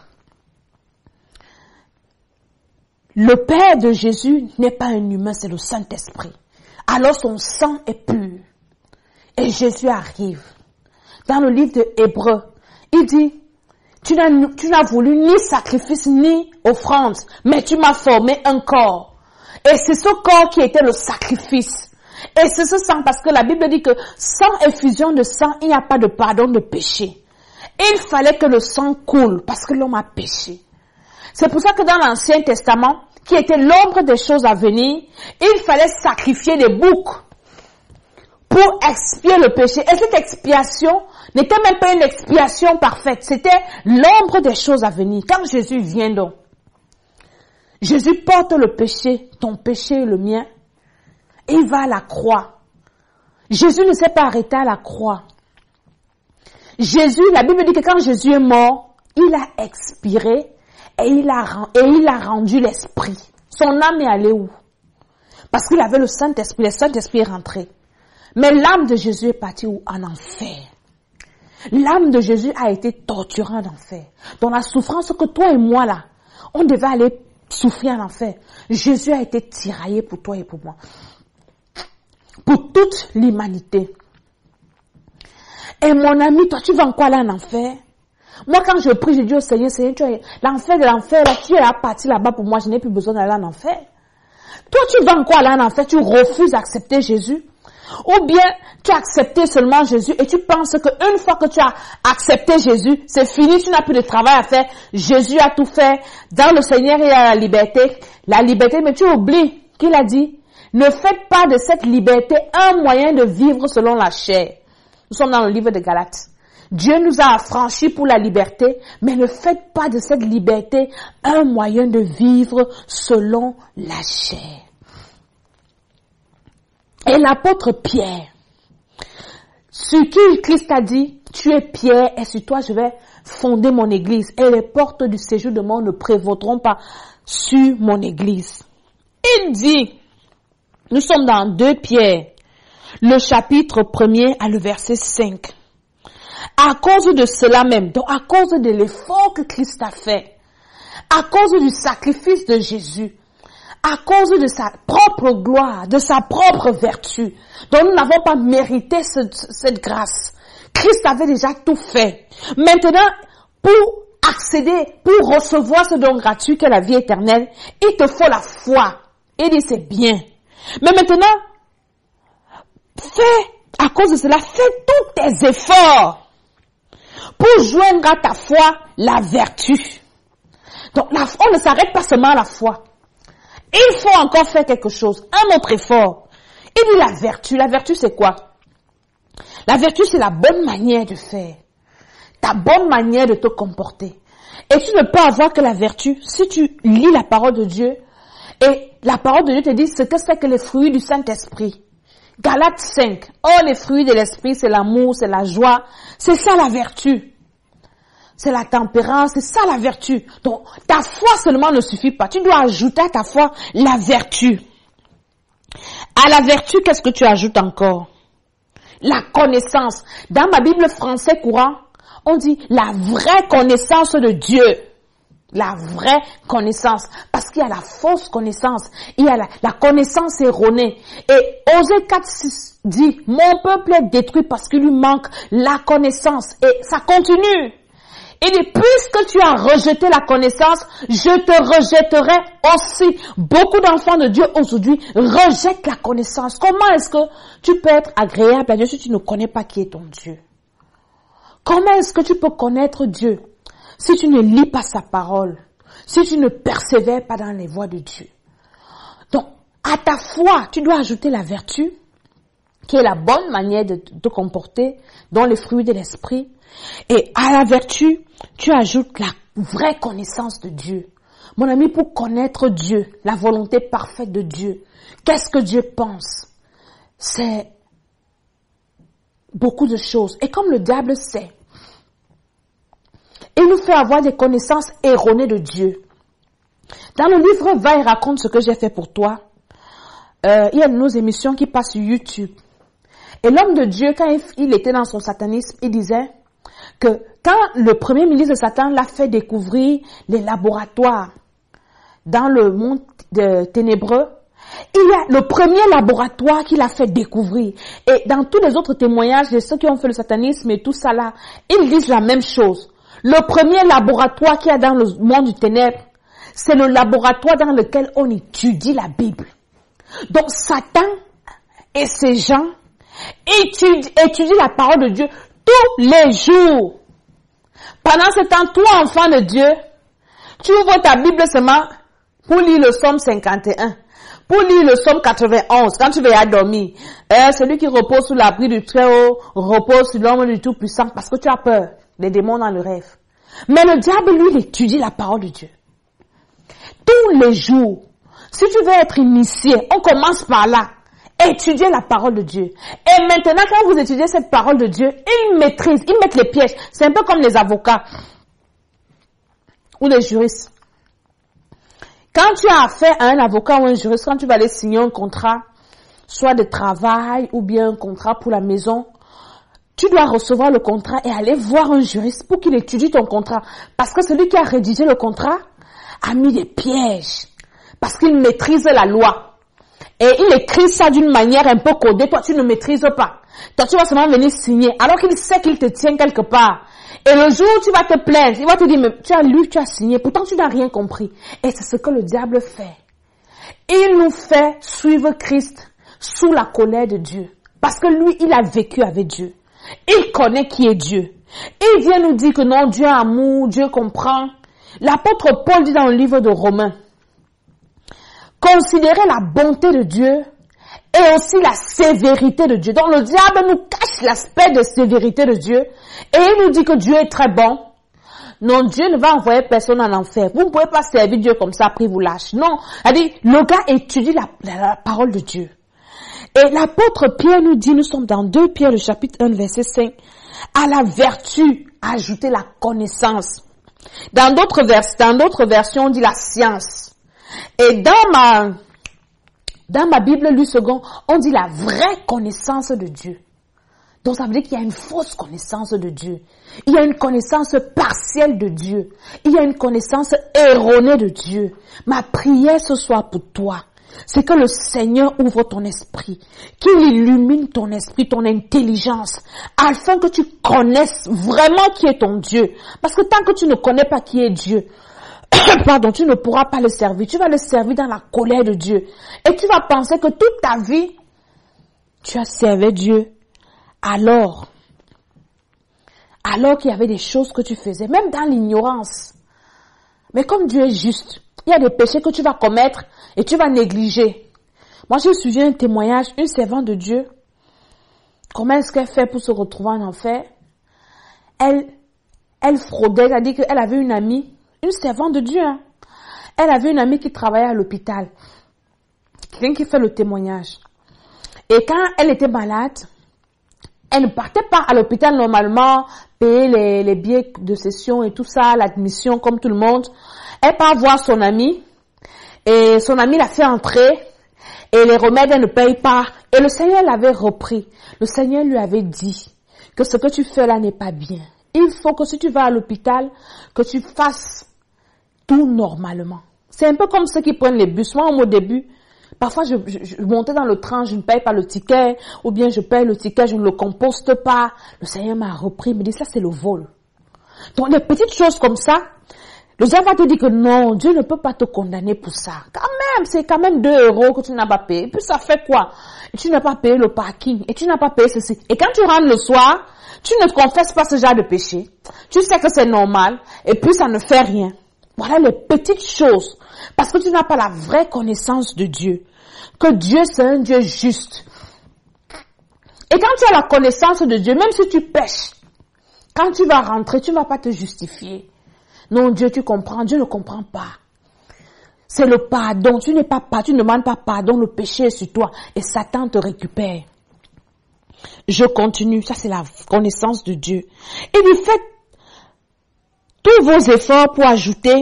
Le Père de Jésus n'est pas un humain, c'est le Saint-Esprit. Alors son sang est pur. Et Jésus arrive. Dans le livre de Hébreux, il dit, tu n'as voulu ni sacrifice ni offrande, mais tu m'as formé un corps. Et c'est ce corps qui était le sacrifice. Et c'est ce sang, parce que la Bible dit que sans effusion de sang, il n'y a pas de pardon de péché. Il fallait que le sang coule, parce que l'homme a péché. C'est pour ça que dans l'Ancien Testament, qui était l'ombre des choses à venir, il fallait sacrifier des boucs pour expier le péché. Et cette expiation n'était même pas une expiation parfaite. C'était l'ombre des choses à venir. Quand Jésus vient donc, Jésus porte le péché, ton péché et le mien, et il va à la croix. Jésus ne s'est pas arrêté à la croix. Jésus, la Bible dit que quand Jésus est mort, il a expiré et il a rendu l'esprit. Son âme est allée où? Parce qu'il avait le Saint-Esprit. Le Saint-Esprit est rentré. Mais l'âme de Jésus est partie où? En enfer. L'âme de Jésus a été torturée en enfer. Dans la souffrance que toi et moi là, on devait aller souffrir en enfer. Jésus a été tiraillé pour toi et pour moi. Pour toute l'humanité. Et mon ami, toi tu vas encore aller en enfer? Moi quand je prie, je dis au Seigneur, Seigneur, l'enfer de l'enfer là, tu es parti là-bas pour moi, je n'ai plus besoin d'aller en enfer. Toi tu vas encore aller en enfer, tu refuses d'accepter Jésus. Ou bien, tu as accepté seulement Jésus et tu penses qu'une fois que tu as accepté Jésus, c'est fini, tu n'as plus de travail à faire. Jésus a tout fait. Dans le Seigneur, il y a la liberté. La liberté, mais tu oublies qu'il a dit, ne faites pas de cette liberté un moyen de vivre selon la chair. Nous sommes dans le livre de Galates. Dieu nous a affranchis pour la liberté, mais ne faites pas de cette liberté un moyen de vivre selon la chair. Et l'apôtre Pierre, sur qui Christ a dit, tu es Pierre et sur toi je vais fonder mon église. Et les portes du séjour de mort ne prévaudront pas sur mon église. Il dit, nous sommes dans 2 Pierre, le chapitre 1er à le verset 5. À cause de cela même, donc à cause de l'effort que Christ a fait, à cause du sacrifice de Jésus, à cause de sa propre gloire, de sa propre vertu, dont nous n'avons pas mérité cette grâce. Christ avait déjà tout fait. Maintenant, pour accéder, pour recevoir ce don gratuit qu'est la vie éternelle, il te faut la foi. Il dit c'est bien. Mais maintenant, à cause de cela, fais tous tes efforts pour joindre à ta foi la vertu. Donc, on ne s'arrête pas seulement à la foi. Il faut encore faire quelque chose, un autre effort. Il dit la vertu. La vertu, c'est quoi? La vertu, c'est la bonne manière de faire. Ta bonne manière de te comporter. Et tu ne peux avoir que la vertu si tu lis la parole de Dieu. Et la parole de Dieu te dit ce que c'est que les fruits du Saint-Esprit. Galates 5. Oh, les fruits de l'Esprit, c'est l'amour, c'est la joie. C'est ça la vertu. C'est la tempérance, c'est ça la vertu. Donc, ta foi seulement ne suffit pas. Tu dois ajouter à ta foi la vertu. À la vertu, qu'est-ce que tu ajoutes encore? La connaissance. Dans ma Bible français courant, on dit la vraie connaissance de Dieu. La vraie connaissance. Parce qu'il y a la fausse connaissance. Il y a la connaissance erronée. Et Osée 4:6 dit, mon peuple est détruit parce qu'il lui manque la connaissance. Et ça continue. Il dit, puisque tu as rejeté la connaissance, je te rejetterai aussi. Beaucoup d'enfants de Dieu aujourd'hui rejettent la connaissance. Comment est-ce que tu peux être agréable à Dieu si tu ne connais pas qui est ton Dieu? Comment est-ce que tu peux connaître Dieu si tu ne lis pas sa parole, si tu ne persévères pas dans les voies de Dieu? Donc, à ta foi, tu dois ajouter la vertu, qui est la bonne manière de te comporter, dans les fruits de l'esprit. Et à la vertu, tu ajoutes la vraie connaissance de Dieu. Mon ami, pour connaître Dieu, la volonté parfaite de Dieu, qu'est-ce que Dieu pense? C'est beaucoup de choses. Et comme le diable sait, il nous fait avoir des connaissances erronées de Dieu. Dans le livre Va et raconte ce que j'ai fait pour toi, il y a nos émissions qui passent sur YouTube. Et l'homme de Dieu, quand il était dans son satanisme, il disait que quand le premier ministre de Satan l'a fait découvrir les laboratoires dans le monde ténébreux, il y a le premier laboratoire qu'il a fait découvrir. Et dans tous les autres témoignages de ceux qui ont fait le satanisme et tout ça là, ils disent la même chose. Le premier laboratoire qu'il y a dans le monde du ténèbre, c'est le laboratoire dans lequel on étudie la Bible. Donc Satan et ses gens étudient la parole de Dieu tous les jours. Pendant ce temps, toi, enfant de Dieu, tu ouvres ta Bible seulement pour lire le psaume 51, pour lire le psaume 91, quand tu vas dormir. Celui qui repose sous l'abri du Très-Haut repose sur l'ombre du Tout-Puissant parce que tu as peur des démons dans le rêve. Mais le diable, lui, il étudie la parole de Dieu. Tous les jours, si tu veux être initié, on commence par là. Étudier la parole de Dieu. Et maintenant, quand vous étudiez cette parole de Dieu, ils maîtrisent, ils mettent les pièges. C'est un peu comme les avocats ou les juristes. Quand tu as affaire à un avocat ou un juriste, quand tu vas aller signer un contrat, soit de travail ou bien un contrat pour la maison, tu dois recevoir le contrat et aller voir un juriste pour qu'il étudie ton contrat. Parce que celui qui a rédigé le contrat a mis des pièges. Parce qu'il maîtrise la loi. Et il écrit ça d'une manière un peu codée. Toi, tu ne maîtrises pas. Toi, tu vas seulement venir signer. Alors qu'il sait qu'il te tient quelque part. Et le jour où tu vas te plaindre, il va te dire, mais tu as lu, tu as signé. Pourtant, tu n'as rien compris. Et c'est ce que le diable fait. Il nous fait suivre Christ sous la colère de Dieu. Parce que lui, il a vécu avec Dieu. Il connaît qui est Dieu. Il vient nous dire que non, Dieu est amour, Dieu comprend. L'apôtre Paul dit dans le livre de Romains, considérez la bonté de Dieu et aussi la sévérité de Dieu. Donc le diable nous cache l'aspect de sévérité de Dieu et il nous dit que Dieu est très bon. Non, Dieu ne va envoyer personne en enfer. Vous ne pouvez pas servir Dieu comme ça, après vous lâche. Non, c'est-à-dire, le gars étudie la parole de Dieu. Et l'apôtre Pierre nous dit, nous sommes dans 2 Pierre, le chapitre 1, verset 5, à la vertu, ajouter la connaissance. Dans d'autres versions, on dit la science. Et dans ma Bible, lui second, on dit la vraie connaissance de Dieu. Donc ça veut dire qu'il y a une fausse connaissance de Dieu. Il y a une connaissance partielle de Dieu. Il y a une connaissance erronée de Dieu. Ma prière ce soir pour toi, c'est que le Seigneur ouvre ton esprit, qu'il illumine ton esprit, ton intelligence, afin que tu connaisses vraiment qui est ton Dieu. Parce que tant que tu ne connais pas qui est Dieu, pardon, tu ne pourras pas le servir. Tu vas le servir dans la colère de Dieu. Et tu vas penser que toute ta vie, tu as servi Dieu. Alors qu'il y avait des choses que tu faisais, même dans l'ignorance. Mais comme Dieu est juste, il y a des péchés que tu vas commettre et tu vas négliger. Moi, je me souviens d'un témoignage, une servante de Dieu. Comment est-ce qu'elle fait pour se retrouver en enfer? Elle fraudait, c'est-à-dire qu'elle avait une amie, une servante de Dieu. Hein. Elle avait une amie qui travaillait à l'hôpital. Quelqu'un qui fait le témoignage. Et quand elle était malade, elle ne partait pas à l'hôpital normalement, payer les billets de session et tout ça, l'admission comme tout le monde. Elle part voir son amie et son amie l'a fait entrer et les remèdes, elle ne paye pas. Et le Seigneur l'avait repris. Le Seigneur lui avait dit que ce que tu fais là n'est pas bien. Il faut que si tu vas à l'hôpital, que tu fasses tout normalement. C'est un peu comme ceux qui prennent les bus. Moi, au début, parfois, je montais dans le train, je ne paye pas le ticket, ou bien je paye le ticket, je ne le composte pas. Le Seigneur m'a repris, me dit, ça c'est le vol. Donc, les petites choses comme ça, le diable va te dire que non, Dieu ne peut pas te condamner pour ça. Quand même, c'est quand même 2 euros que tu n'as pas payé. Et puis ça fait quoi? Et tu n'as pas payé le parking, et tu n'as pas payé ceci. Et quand tu rentres le soir, tu ne confesses pas ce genre de péché. Tu sais que c'est normal, et puis ça ne fait rien. Voilà les petites choses. Parce que tu n'as pas la vraie connaissance de Dieu. Que Dieu, c'est un Dieu juste. Et quand tu as la connaissance de Dieu, même si tu pèches, quand tu vas rentrer, tu ne vas pas te justifier. Non, Dieu, tu comprends. Dieu ne comprend pas. C'est le pardon. Tu ne demandes pas pardon, le péché est sur toi. Et Satan te récupère. Je continue. Ça, c'est la connaissance de Dieu. Et du fait, tous vos efforts pour ajouter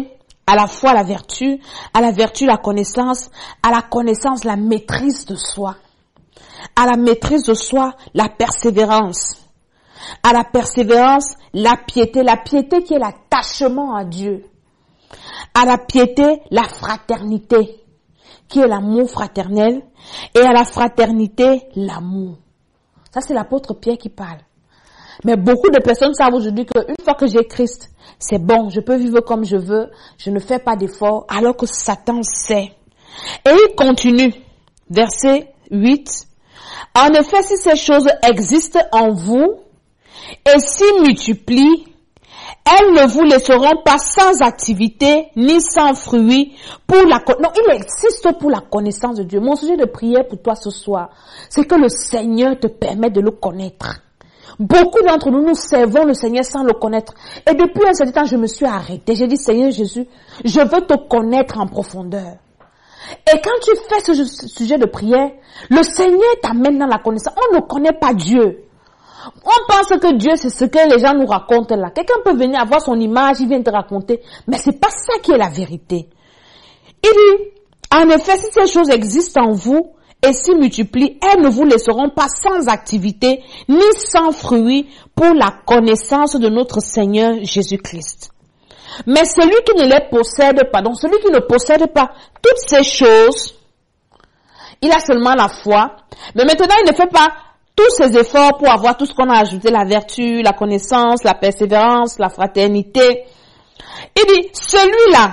à la foi la vertu, à la vertu la connaissance, à la connaissance la maîtrise de soi, à la maîtrise de soi la persévérance, à la persévérance la piété qui est l'attachement à Dieu, à la piété la fraternité qui est l'amour fraternel et à la fraternité l'amour. Ça c'est l'apôtre Pierre qui parle. Mais beaucoup de personnes savent aujourd'hui qu'une fois que j'ai Christ, c'est bon, je peux vivre comme je veux, je ne fais pas d'efforts, alors que Satan sait. Et il continue, verset 8. En effet, si ces choses existent en vous et s'y multiplient, elles ne vous laisseront pas sans activité ni sans fruit pour la non, il existe pour la connaissance de Dieu. Mon sujet de prière pour toi ce soir, c'est que le Seigneur te permet de le connaître. Beaucoup d'entre nous, nous servons le Seigneur sans le connaître. Et depuis un certain temps, je me suis arrêtée. J'ai dit, Seigneur Jésus, je veux te connaître en profondeur. Et quand tu fais ce sujet de prière, le Seigneur t'amène dans la connaissance. On ne connaît pas Dieu. On pense que Dieu, c'est ce que les gens nous racontent là. Quelqu'un peut venir avoir son image, il vient te raconter. Mais c'est pas ça qui est la vérité. Il dit, en effet, si ces choses existent en vous, et s'y multiplient, elles ne vous laisseront pas sans activité, ni sans fruit pour la connaissance de notre Seigneur Jésus-Christ. Mais celui qui ne les possède pas, donc celui qui ne possède pas toutes ces choses, il a seulement la foi, mais maintenant il ne fait pas tous ses efforts pour avoir tout ce qu'on a ajouté, la vertu, la connaissance, la persévérance, la fraternité. Il dit, celui-là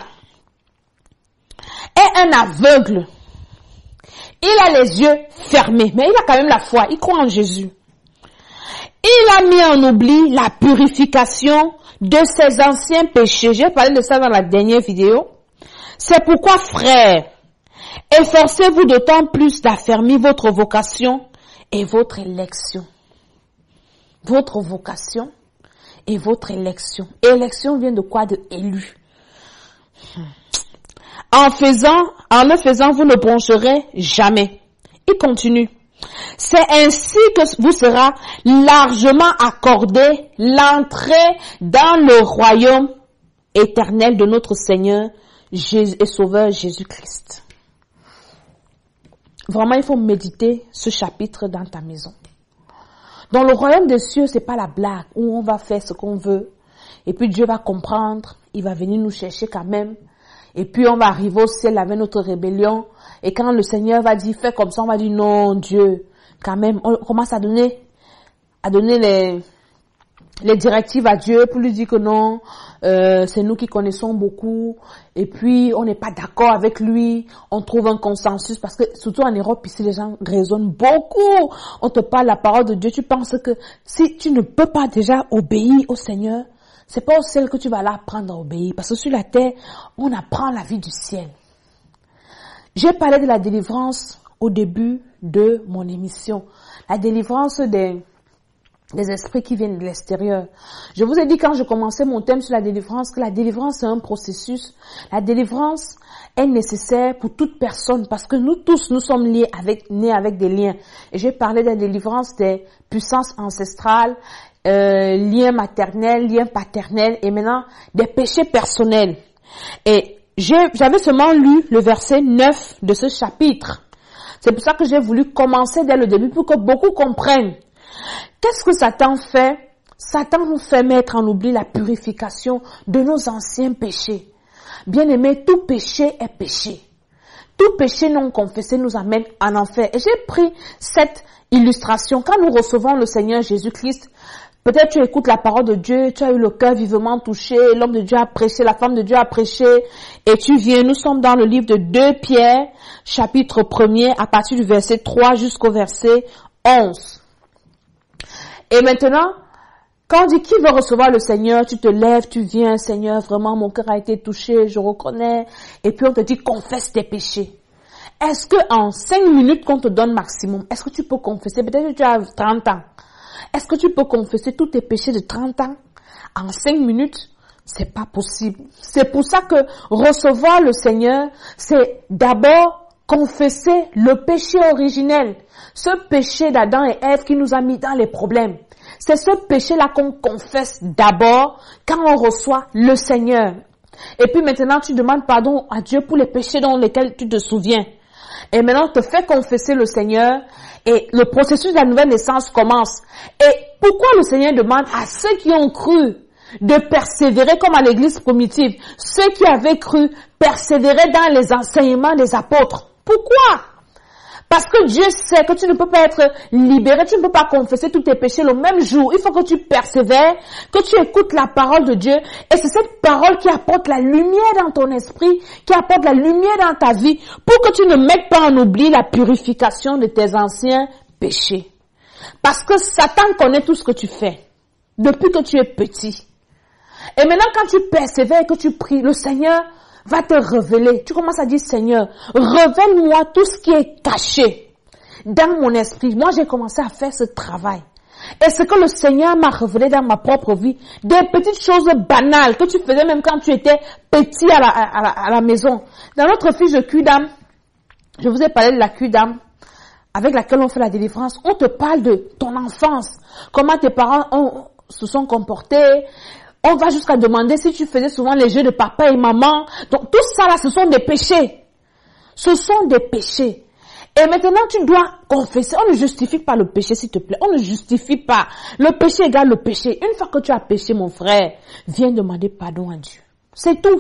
est un aveugle. Il a les yeux fermés, mais il a quand même la foi, il croit en Jésus. Il a mis en oubli la purification de ses anciens péchés. J'ai parlé de ça dans la dernière vidéo. C'est pourquoi, frères, efforcez-vous d'autant plus d'affermir votre vocation et votre élection. Votre vocation et votre élection. Élection vient de quoi? De élu. En le faisant, vous ne broncherez jamais. Il continue. C'est ainsi que vous sera largement accordé l'entrée dans le royaume éternel de notre Seigneur et Sauveur Jésus-Christ. Vraiment, il faut méditer ce chapitre dans ta maison. Dans le royaume des cieux, c'est pas la blague où on va faire ce qu'on veut et puis Dieu va comprendre, il va venir nous chercher quand même. Et puis on va arriver au ciel avec notre rébellion. Et quand le Seigneur va dire, fais comme ça, on va dire, non, Dieu, quand même. On commence à donner les directives à Dieu pour lui dire que non, c'est nous qui connaissons beaucoup. Et puis on n'est pas d'accord avec lui. On trouve un consensus parce que surtout en Europe, ici, les gens raisonnent beaucoup. On te parle la parole de Dieu. Tu penses que si tu ne peux pas déjà obéir au Seigneur, c'est pas au ciel que tu vas là apprendre à obéir. Parce que sur la terre, on apprend la vie du ciel. J'ai parlé de la délivrance au début de mon émission. La délivrance des esprits qui viennent de l'extérieur. Je vous ai dit quand je commençais mon thème sur la délivrance, que la délivrance c'est un processus. La délivrance est nécessaire pour toute personne parce que nous tous, nous sommes nés avec des liens. Et j'ai parlé de la délivrance des puissances ancestrales, lien maternel, lien paternel et maintenant des péchés personnels. Et j'avais seulement lu le verset 9 de ce chapitre. C'est pour ça que j'ai voulu commencer dès le début pour que beaucoup comprennent. Qu'est-ce que Satan fait? Satan nous fait mettre en oubli la purification de nos anciens péchés. Bien-aimé, tout péché est péché. Tout péché non confessé nous amène en enfer. Et j'ai pris cette illustration. Quand nous recevons le Seigneur Jésus-Christ, peut-être tu écoutes la parole de Dieu, tu as eu le cœur vivement touché, l'homme de Dieu a prêché, la femme de Dieu a prêché, et tu viens, nous sommes dans le livre de 2 Pierre, chapitre 1er, à partir du verset 3 jusqu'au verset 11. Et maintenant, quand on dit qui veut recevoir le Seigneur, tu te lèves, tu viens, Seigneur, vraiment mon cœur a été touché, je reconnais, et puis on te dit confesse tes péchés. Est-ce que en 5 minutes qu'on te donne maximum, est-ce que tu peux confesser? Peut-être que tu as 30 ans. Est-ce que tu peux confesser tous tes péchés de 30 ans en 5 minutes? C'est pas possible. C'est pour ça que recevoir le Seigneur, c'est d'abord confesser le péché originel. Ce péché d'Adam et Ève qui nous a mis dans les problèmes. C'est ce péché-là qu'on confesse d'abord quand on reçoit le Seigneur. Et puis maintenant, tu demandes pardon à Dieu pour les péchés dont lesquels tu te souviens. Et maintenant, te fais confesser le Seigneur et le processus de la nouvelle naissance commence. Et pourquoi le Seigneur demande à ceux qui ont cru de persévérer comme à l'église primitive, ceux qui avaient cru persévérer dans les enseignements des apôtres? Pourquoi? Parce que Dieu sait que tu ne peux pas être libéré, tu ne peux pas confesser tous tes péchés le même jour. Il faut que tu persévères, que tu écoutes la parole de Dieu. Et c'est cette parole qui apporte la lumière dans ton esprit, qui apporte la lumière dans ta vie, pour que tu ne mettes pas en oubli la purification de tes anciens péchés. Parce que Satan connaît tout ce que tu fais, depuis que tu es petit. Et maintenant, quand tu persévères et que tu pries, le Seigneur va te révéler. Tu commences à dire, Seigneur, révèle-moi tout ce qui est caché dans mon esprit. Moi, j'ai commencé à faire ce travail. Et ce que le Seigneur m'a révélé dans ma propre vie, des petites choses banales que tu faisais même quand tu étais petit à la maison. Dans notre fiche de Q-Dam, je vous ai parlé de la Q-Dam avec laquelle on fait la délivrance. On te parle de ton enfance, comment tes parents se sont comportés. On va jusqu'à demander si tu faisais souvent les jeux de papa et maman. Donc tout ça là, ce sont des péchés. Ce sont des péchés. Et maintenant, tu dois confesser. On ne justifie pas le péché, s'il te plaît. On ne justifie pas. Le péché égale le péché. Une fois que tu as péché, mon frère, viens demander pardon à Dieu. C'est tout.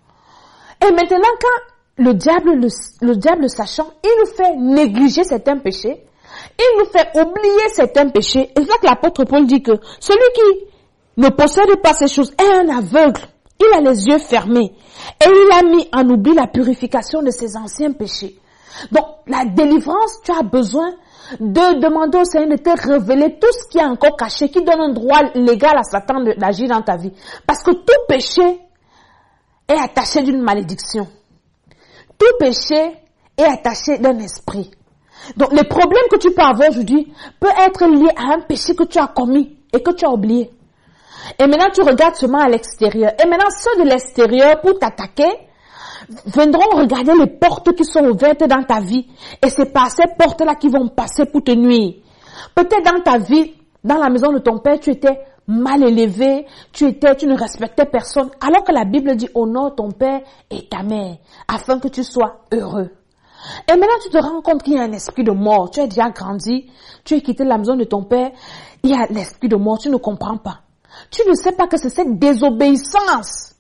Et maintenant, quand le diable sachant, il nous fait négliger certains péchés. Il nous fait oublier certains péchés. Et c'est là que l'apôtre Paul dit que celui qui ne possède pas ces choses est un aveugle. Il a les yeux fermés. Et il a mis en oubli la purification de ses anciens péchés. Donc, la délivrance, tu as besoin de demander au Seigneur de te révéler tout ce qui est encore caché, qui donne un droit légal à Satan d'agir dans ta vie. Parce que tout péché est attaché d'une malédiction. Tout péché est attaché d'un esprit. Donc, les problèmes que tu peux avoir aujourd'hui peuvent être liés à un péché que tu as commis et que tu as oublié. Et maintenant, tu regardes seulement à l'extérieur. Et maintenant, ceux de l'extérieur, pour t'attaquer, viendront regarder les portes qui sont ouvertes dans ta vie. Et c'est par ces portes-là qu'ils vont passer pour te nuire. Peut-être dans ta vie, dans la maison de ton père, tu étais mal élevé, tu ne respectais personne. Alors que la Bible dit, honore ton père et ta mère, afin que tu sois heureux. Et maintenant, tu te rends compte qu'il y a un esprit de mort. Tu as déjà grandi, tu as quitté la maison de ton père, il y a l'esprit de mort, tu ne comprends pas. Tu ne sais pas que c'est cette désobéissance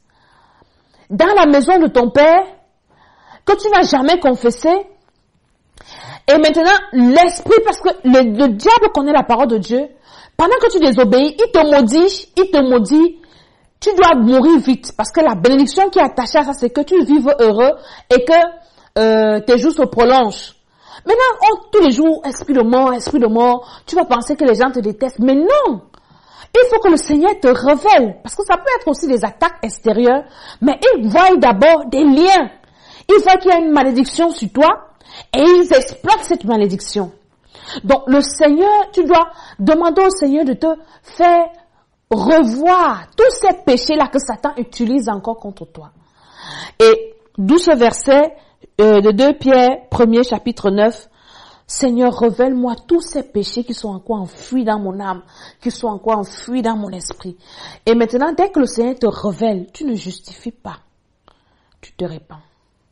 dans la maison de ton père que tu n'as jamais confessé. Et maintenant, l'esprit, parce que le diable connaît la parole de Dieu, pendant que tu désobéis, il te maudit, tu dois mourir vite. Parce que la bénédiction qui est attachée à ça, c'est que tu vives heureux et que tes jours se prolongent. Maintenant, tous les jours, esprit de mort, tu vas penser que les gens te détestent. Mais non! Il faut que le Seigneur te révèle, parce que ça peut être aussi des attaques extérieures, mais il voit d'abord des liens. Il voit qu'il y a une malédiction sur toi, et ils exploitent cette malédiction. Donc le Seigneur, tu dois demander au Seigneur de te faire revoir tous ces péchés-là que Satan utilise encore contre toi. Et d'où ce verset de 2 Pierre 1er chapitre 9, Seigneur, révèle-moi tous ces péchés qui sont encore enfouis dans mon âme, qui sont encore enfouis dans mon esprit. Et maintenant, dès que le Seigneur te révèle, tu ne justifies pas. Tu te répands.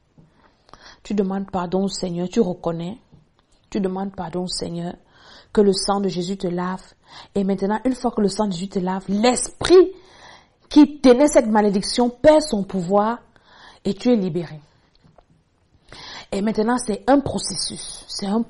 Tu demandes pardon au Seigneur, tu reconnais. Tu demandes pardon au Seigneur, que le sang de Jésus te lave. Et maintenant, une fois que le sang de Jésus te lave, l'esprit qui tenait cette malédiction perd son pouvoir et tu es libéré. Et maintenant, c'est un processus. Une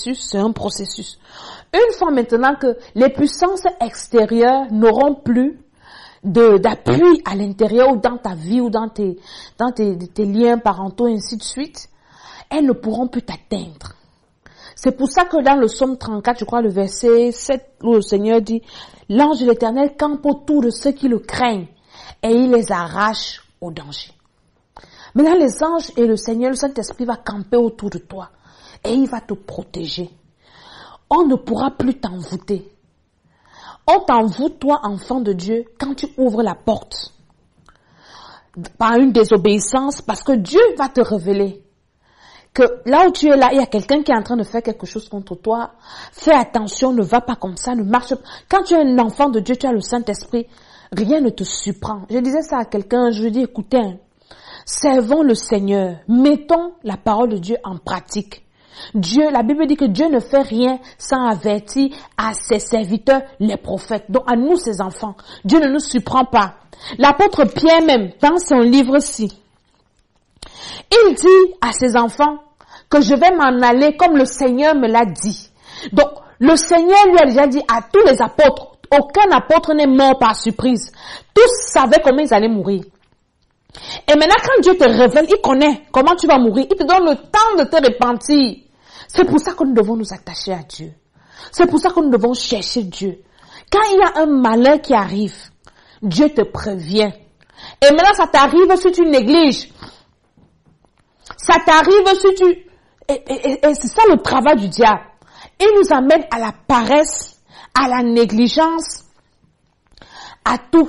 fois maintenant que les puissances extérieures n'auront plus d'appui à l'intérieur ou dans ta vie ou dans tes liens parentaux et ainsi de suite, elles ne pourront plus t'atteindre. C'est pour ça que dans le psaume 34, je crois le verset 7, où le Seigneur dit, l'ange de l'Éternel campe autour de ceux qui le craignent et il les arrache au danger. Maintenant, les anges et le Seigneur, le Saint-Esprit va camper autour de toi et il va te protéger. On ne pourra plus t'envoûter. On t'envoûte, toi, enfant de Dieu, quand tu ouvres la porte. Par une désobéissance, parce que Dieu va te révéler que là où tu es là, il y a quelqu'un qui est en train de faire quelque chose contre toi. Fais attention, ne va pas comme ça, ne marche pas. Quand tu es un enfant de Dieu, tu as le Saint-Esprit. rien ne te surprend. Je disais ça à quelqu'un, je lui dis, écoutez, servons le Seigneur, mettons la parole de Dieu en pratique. Dieu, la Bible dit que Dieu ne fait rien sans avertir à ses serviteurs, les prophètes, donc à nous, ses enfants. Dieu ne nous surprend pas. L'apôtre Pierre même, dans son livre-ci, il dit à ses enfants que je vais m'en aller comme le Seigneur me l'a dit. Donc, le Seigneur lui a déjà dit à tous les apôtres, aucun apôtre n'est mort par surprise. Tous savaient comment ils allaient mourir. Et maintenant, quand Dieu te révèle, il connaît comment tu vas mourir. Il te donne le temps de te repentir. C'est pour ça que nous devons nous attacher à Dieu. C'est pour ça que nous devons chercher Dieu. Quand il y a un malheur qui arrive, Dieu te prévient. Et maintenant, ça t'arrive si tu négliges. Ça t'arrive si tu... Et c'est ça le travail du diable. Il nous amène à la paresse, à la négligence, à tout.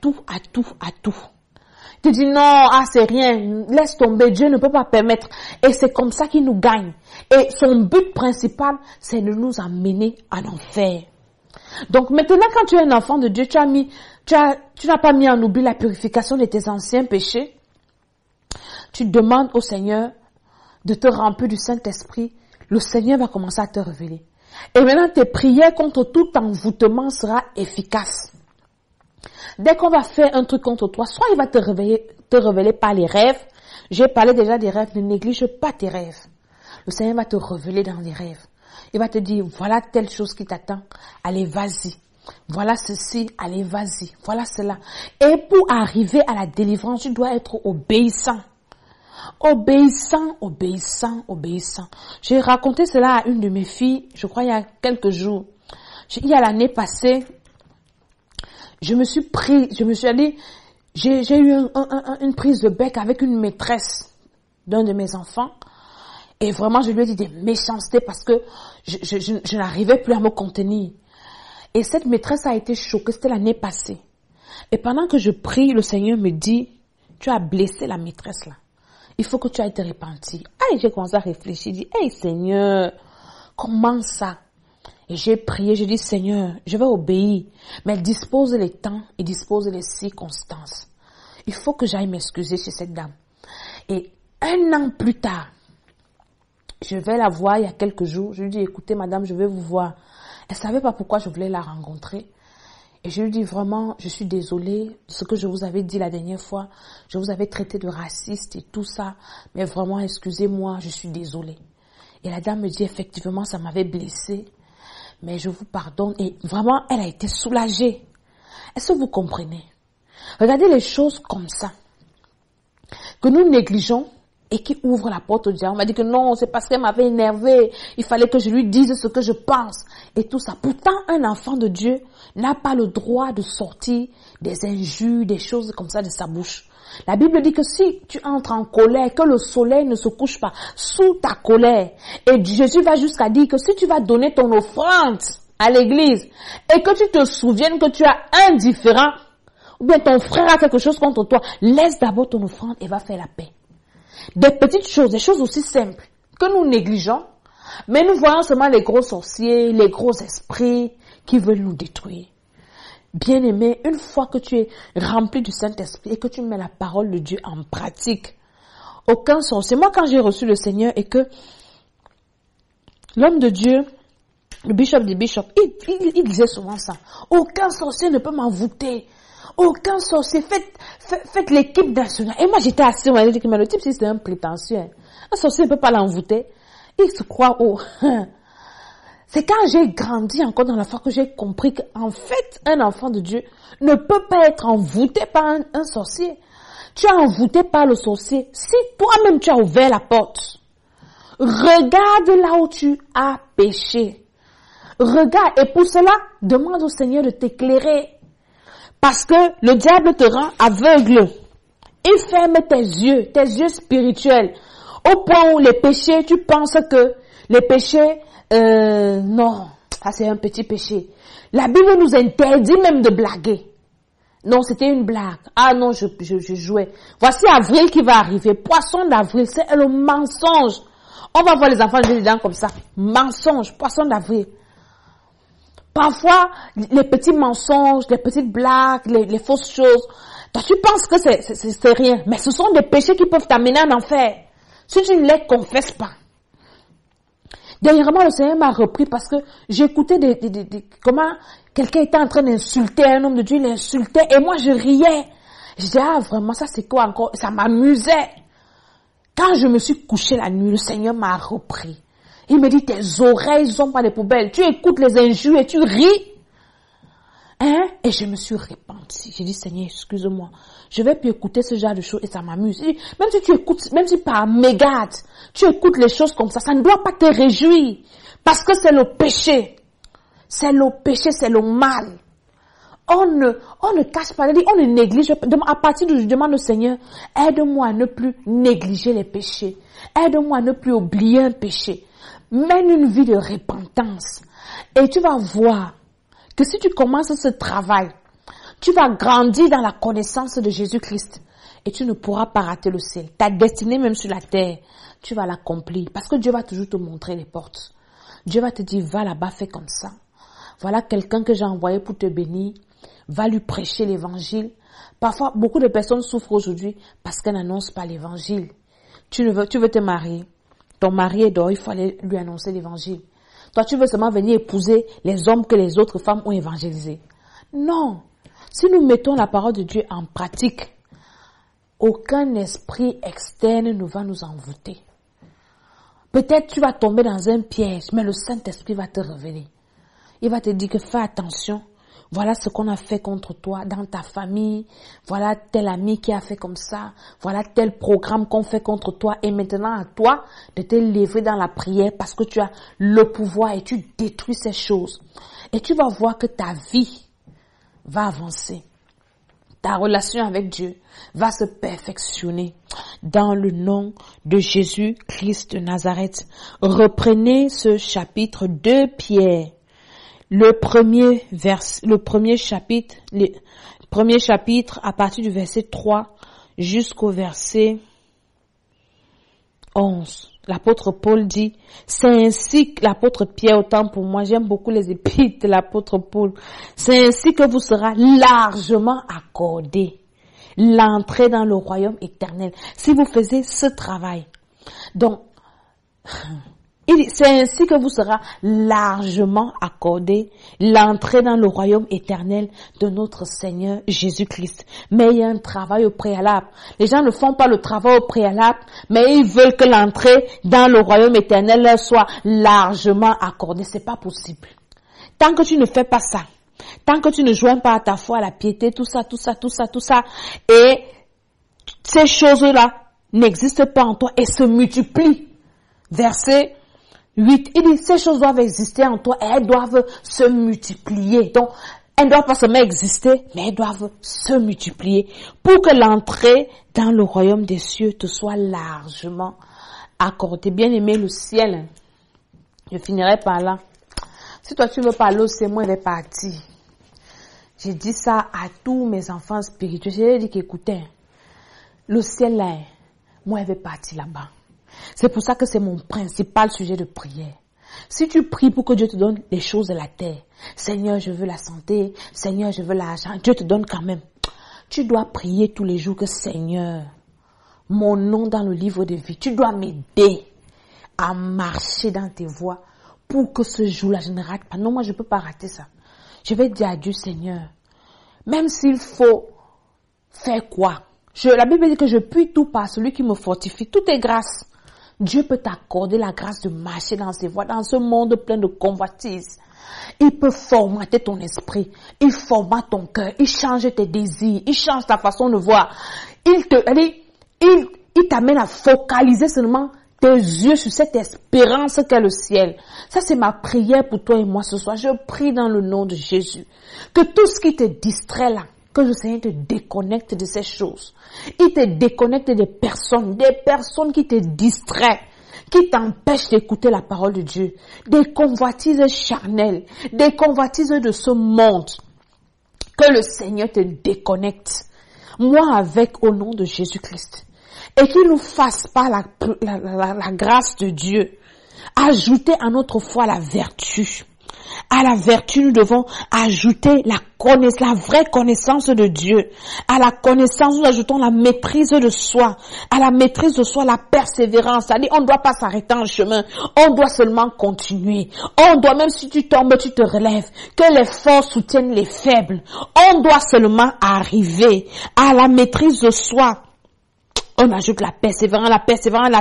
Tu dis non, c'est rien, laisse tomber, Dieu ne peut pas permettre. Et c'est comme ça qu'il nous gagne. Et son but principal, c'est de nous amener à l'enfer. Donc maintenant, quand tu es un enfant de Dieu, tu n'as pas mis en oubli la purification de tes anciens péchés. Tu demandes au Seigneur de te remplir du Saint-Esprit. Le Seigneur va commencer à te révéler. Et maintenant, tes prières contre tout envoûtement sera efficace. Dès qu'on va faire un truc contre toi, soit il va te révéler par les rêves. J'ai parlé déjà des rêves, ne néglige pas tes rêves. Le Seigneur va te révéler dans les rêves. Il va te dire, voilà telle chose qui t'attend. Allez, vas-y. Voilà ceci, allez, vas-y. Voilà cela. Et pour arriver à la délivrance, tu dois être obéissant. Obéissant. J'ai raconté cela à une de mes filles, je crois il y a quelques jours. Il y a l'année passée, j'ai eu une prise de bec avec une maîtresse d'un de mes enfants. Et vraiment, je lui ai dit des méchancetés parce que je n'arrivais plus à me contenir. Et cette maîtresse a été choquée, c'était l'année passée. Et pendant que je prie, le Seigneur me dit, tu as blessé la maîtresse là. Il faut que tu ailles te repentir. J'ai commencé à réfléchir, j'ai dit, Seigneur, comment ça? Et j'ai prié, j'ai dit, Seigneur, je vais obéir, mais dispose les temps et dispose les circonstances. Il faut que j'aille m'excuser chez cette dame. Et 1 an plus tard, je vais la voir il y a quelques jours. Je lui dis, écoutez madame, je vais vous voir. Elle savait pas pourquoi je voulais la rencontrer. Et je lui dis vraiment, je suis désolée de ce que je vous avais dit la dernière fois. Je vous avais traité de raciste et tout ça. Mais vraiment, excusez-moi, je suis désolée. Et la dame me dit, effectivement, ça m'avait blessée. Mais je vous pardonne. Et vraiment, elle a été soulagée. Est-ce que vous comprenez? Regardez les choses comme ça. Que nous négligeons et qui ouvrent la porte au diable. On m'a dit que non, c'est parce qu'elle m'avait énervé. Il fallait que je lui dise ce que je pense. Et tout ça. Pourtant, un enfant de Dieu n'a pas le droit de sortir des injures, des choses comme ça de sa bouche. La Bible dit que si tu entres en colère, que le soleil ne se couche pas sous ta colère. Et Jésus va jusqu'à dire que si tu vas donner ton offrande à l'église et que tu te souviennes que tu as un différend, ou bien ton frère a quelque chose contre toi, laisse d'abord ton offrande et va faire la paix. Des petites choses, des choses aussi simples que nous négligeons, mais nous voyons seulement les gros sorciers, les gros esprits qui veulent nous détruire. Bien-aimé, une fois que tu es rempli du Saint-Esprit et que tu mets la parole de Dieu en pratique, aucun sorcier. Moi, quand j'ai reçu le Seigneur et que l'homme de Dieu, le bishop des bishops, il disait souvent ça. Aucun sorcier ne peut m'envoûter. Aucun sorcier. Faites l'équipe nationale. Et moi, j'étais assis, on m'a dit que le type, c'est un prétentieux. Un sorcier ne peut pas l'envoûter. Il se croit haut. C'est quand j'ai grandi encore dans la foi que j'ai compris qu'en fait, un enfant de Dieu ne peut pas être envoûté par un sorcier. Tu es envoûté par le sorcier si toi-même tu as ouvert la porte. Regarde là où tu as péché. Regarde, et pour cela, demande au Seigneur de t'éclairer. Parce que le diable te rend aveugle. Il ferme tes yeux spirituels. Au point où les péchés, tu penses que les péchés, non, ça c'est un petit péché. La Bible nous interdit même de blaguer. Non, c'était une blague. Ah non, je jouais. Voici avril qui va arriver. Poisson d'avril, c'est le mensonge. On va voir les enfants dedans comme ça. Mensonge, poisson d'avril. Parfois, les petits mensonges, les petites blagues, les fausses choses, toi tu penses que c'est rien, mais ce sont des péchés qui peuvent t'amener en enfer si tu ne les confesses pas. Dernièrement, le Seigneur m'a repris parce que j'écoutais comment quelqu'un était en train d'insulter un homme de Dieu, il l'insultait et moi je riais. Je disais, vraiment, ça c'est quoi encore? Ça m'amusait. Quand je me suis couché la nuit, le Seigneur m'a repris. Il me dit, tes oreilles sont pas des poubelles. Tu écoutes les injures et tu ris. Et je me suis repentie. J'ai dit, Seigneur, excuse-moi. Je vais plus écouter ce genre de choses et ça m'amuse. Même si tu écoutes, même si par mégarde, tu écoutes les choses comme ça ne doit pas te réjouir. Parce que c'est le péché. C'est le péché, c'est le mal. On ne cache pas, on ne néglige. À partir d'où je demande au Seigneur, aide-moi à ne plus négliger les péchés. Aide-moi à ne plus oublier un péché. Mène une vie de repentance. Et tu vas voir que si tu commences ce travail, tu vas grandir dans la connaissance de Jésus-Christ. Et tu ne pourras pas rater le ciel. Ta destinée même sur la terre, tu vas l'accomplir. Parce que Dieu va toujours te montrer les portes. Dieu va te dire, va là-bas, fais comme ça. Voilà quelqu'un que j'ai envoyé pour te bénir. Va lui prêcher l'évangile. Parfois, beaucoup de personnes souffrent aujourd'hui parce qu'elles n'annoncent pas l'évangile. Tu veux te marier. Ton mari est dehors, il faut aller lui annoncer l'évangile. Toi, tu veux seulement venir épouser les hommes que les autres femmes ont évangélisés. Non. Si nous mettons la parole de Dieu en pratique, aucun esprit externe ne va nous envoûter. Peut-être tu vas tomber dans un piège, mais le Saint-Esprit va te révéler. Il va te dire que fais attention. Voilà ce qu'on a fait contre toi dans ta famille. Voilà tel ami qui a fait comme ça. Voilà tel programme qu'on fait contre toi. Et maintenant à toi de te lever dans la prière parce que tu as le pouvoir et tu détruis ces choses. Et tu vas voir que ta vie va avancer. Ta relation avec Dieu va se perfectionner dans le nom de Jésus-Christ de Nazareth. Reprenez ce chapitre 2 Pierre. Le premier chapitre à partir du verset 3 jusqu'au verset 11. L'apôtre Paul dit, c'est ainsi que l'apôtre Pierre, autant pour moi, j'aime beaucoup les épîtres de l'apôtre Paul, c'est ainsi que vous sera largement accordé l'entrée dans le royaume éternel, si vous faisiez ce travail. Donc, c'est ainsi que vous sera largement accordé l'entrée dans le royaume éternel de notre Seigneur Jésus-Christ. Mais il y a un travail au préalable. Les gens ne font pas le travail au préalable, mais ils veulent que l'entrée dans le royaume éternel leur soit largement accordée. C'est pas possible. Tant que tu ne fais pas ça, tant que tu ne joins pas à ta foi, à la piété, tout ça, et ces choses-là n'existent pas en toi et se multiplient. Verset 8, il dit, ces choses doivent exister en toi et elles doivent se multiplier. Donc, elles ne doivent pas seulement exister, mais elles doivent se multiplier pour que l'entrée dans le royaume des cieux te soit largement accordée. Bien aimé, le ciel, je finirai par là. Si toi tu veux parler au ciel, moi je vais partir. J'ai dit ça à tous mes enfants spirituels. J'ai dit qu'écoutez, le ciel là, moi je vais partir là-bas. C'est pour ça que c'est mon principal sujet de prière. Si tu pries pour que Dieu te donne les choses de la terre, Seigneur, je veux la santé, Seigneur, je veux l'argent, Dieu te donne quand même. Tu dois prier tous les jours que Seigneur, mon nom dans le livre de vie, tu dois m'aider à marcher dans tes voies pour que ce jour-là, je ne rate pas. Non, moi, je ne peux pas rater ça. Je vais dire à Dieu, Seigneur, même s'il faut faire quoi? La Bible dit que je puis tout par celui qui me fortifie. Tout est grâce. Dieu peut t'accorder la grâce de marcher dans ses voies, dans ce monde plein de convoitises. Il peut formater ton esprit, il formate ton cœur, il change tes désirs, il change ta façon de voir. Il t'amène à focaliser seulement tes yeux sur cette espérance qu'est le ciel. Ça, c'est ma prière pour toi et moi ce soir. Je prie dans le nom de Jésus que tout ce qui te distrait là, que le Seigneur te déconnecte de ces choses. Il te déconnecte des personnes qui te distraient, qui t'empêchent d'écouter la parole de Dieu. Des convoitises charnelles, des convoitises de ce monde. Que le Seigneur te déconnecte. Moi avec, au nom de Jésus-Christ. Et qu'il nous fasse par la grâce de Dieu ajouter à notre foi la vertu. À la vertu, nous devons ajouter la vraie connaissance de Dieu. À la connaissance, nous ajoutons la maîtrise de soi. À la maîtrise de soi, la persévérance. C'est-à-dire, on ne doit pas s'arrêter en chemin. On doit seulement continuer. On doit, même si tu tombes, tu te relèves. Que les forts soutiennent les faibles. On doit seulement arriver à la maîtrise de soi. On ajoute la persévérance, la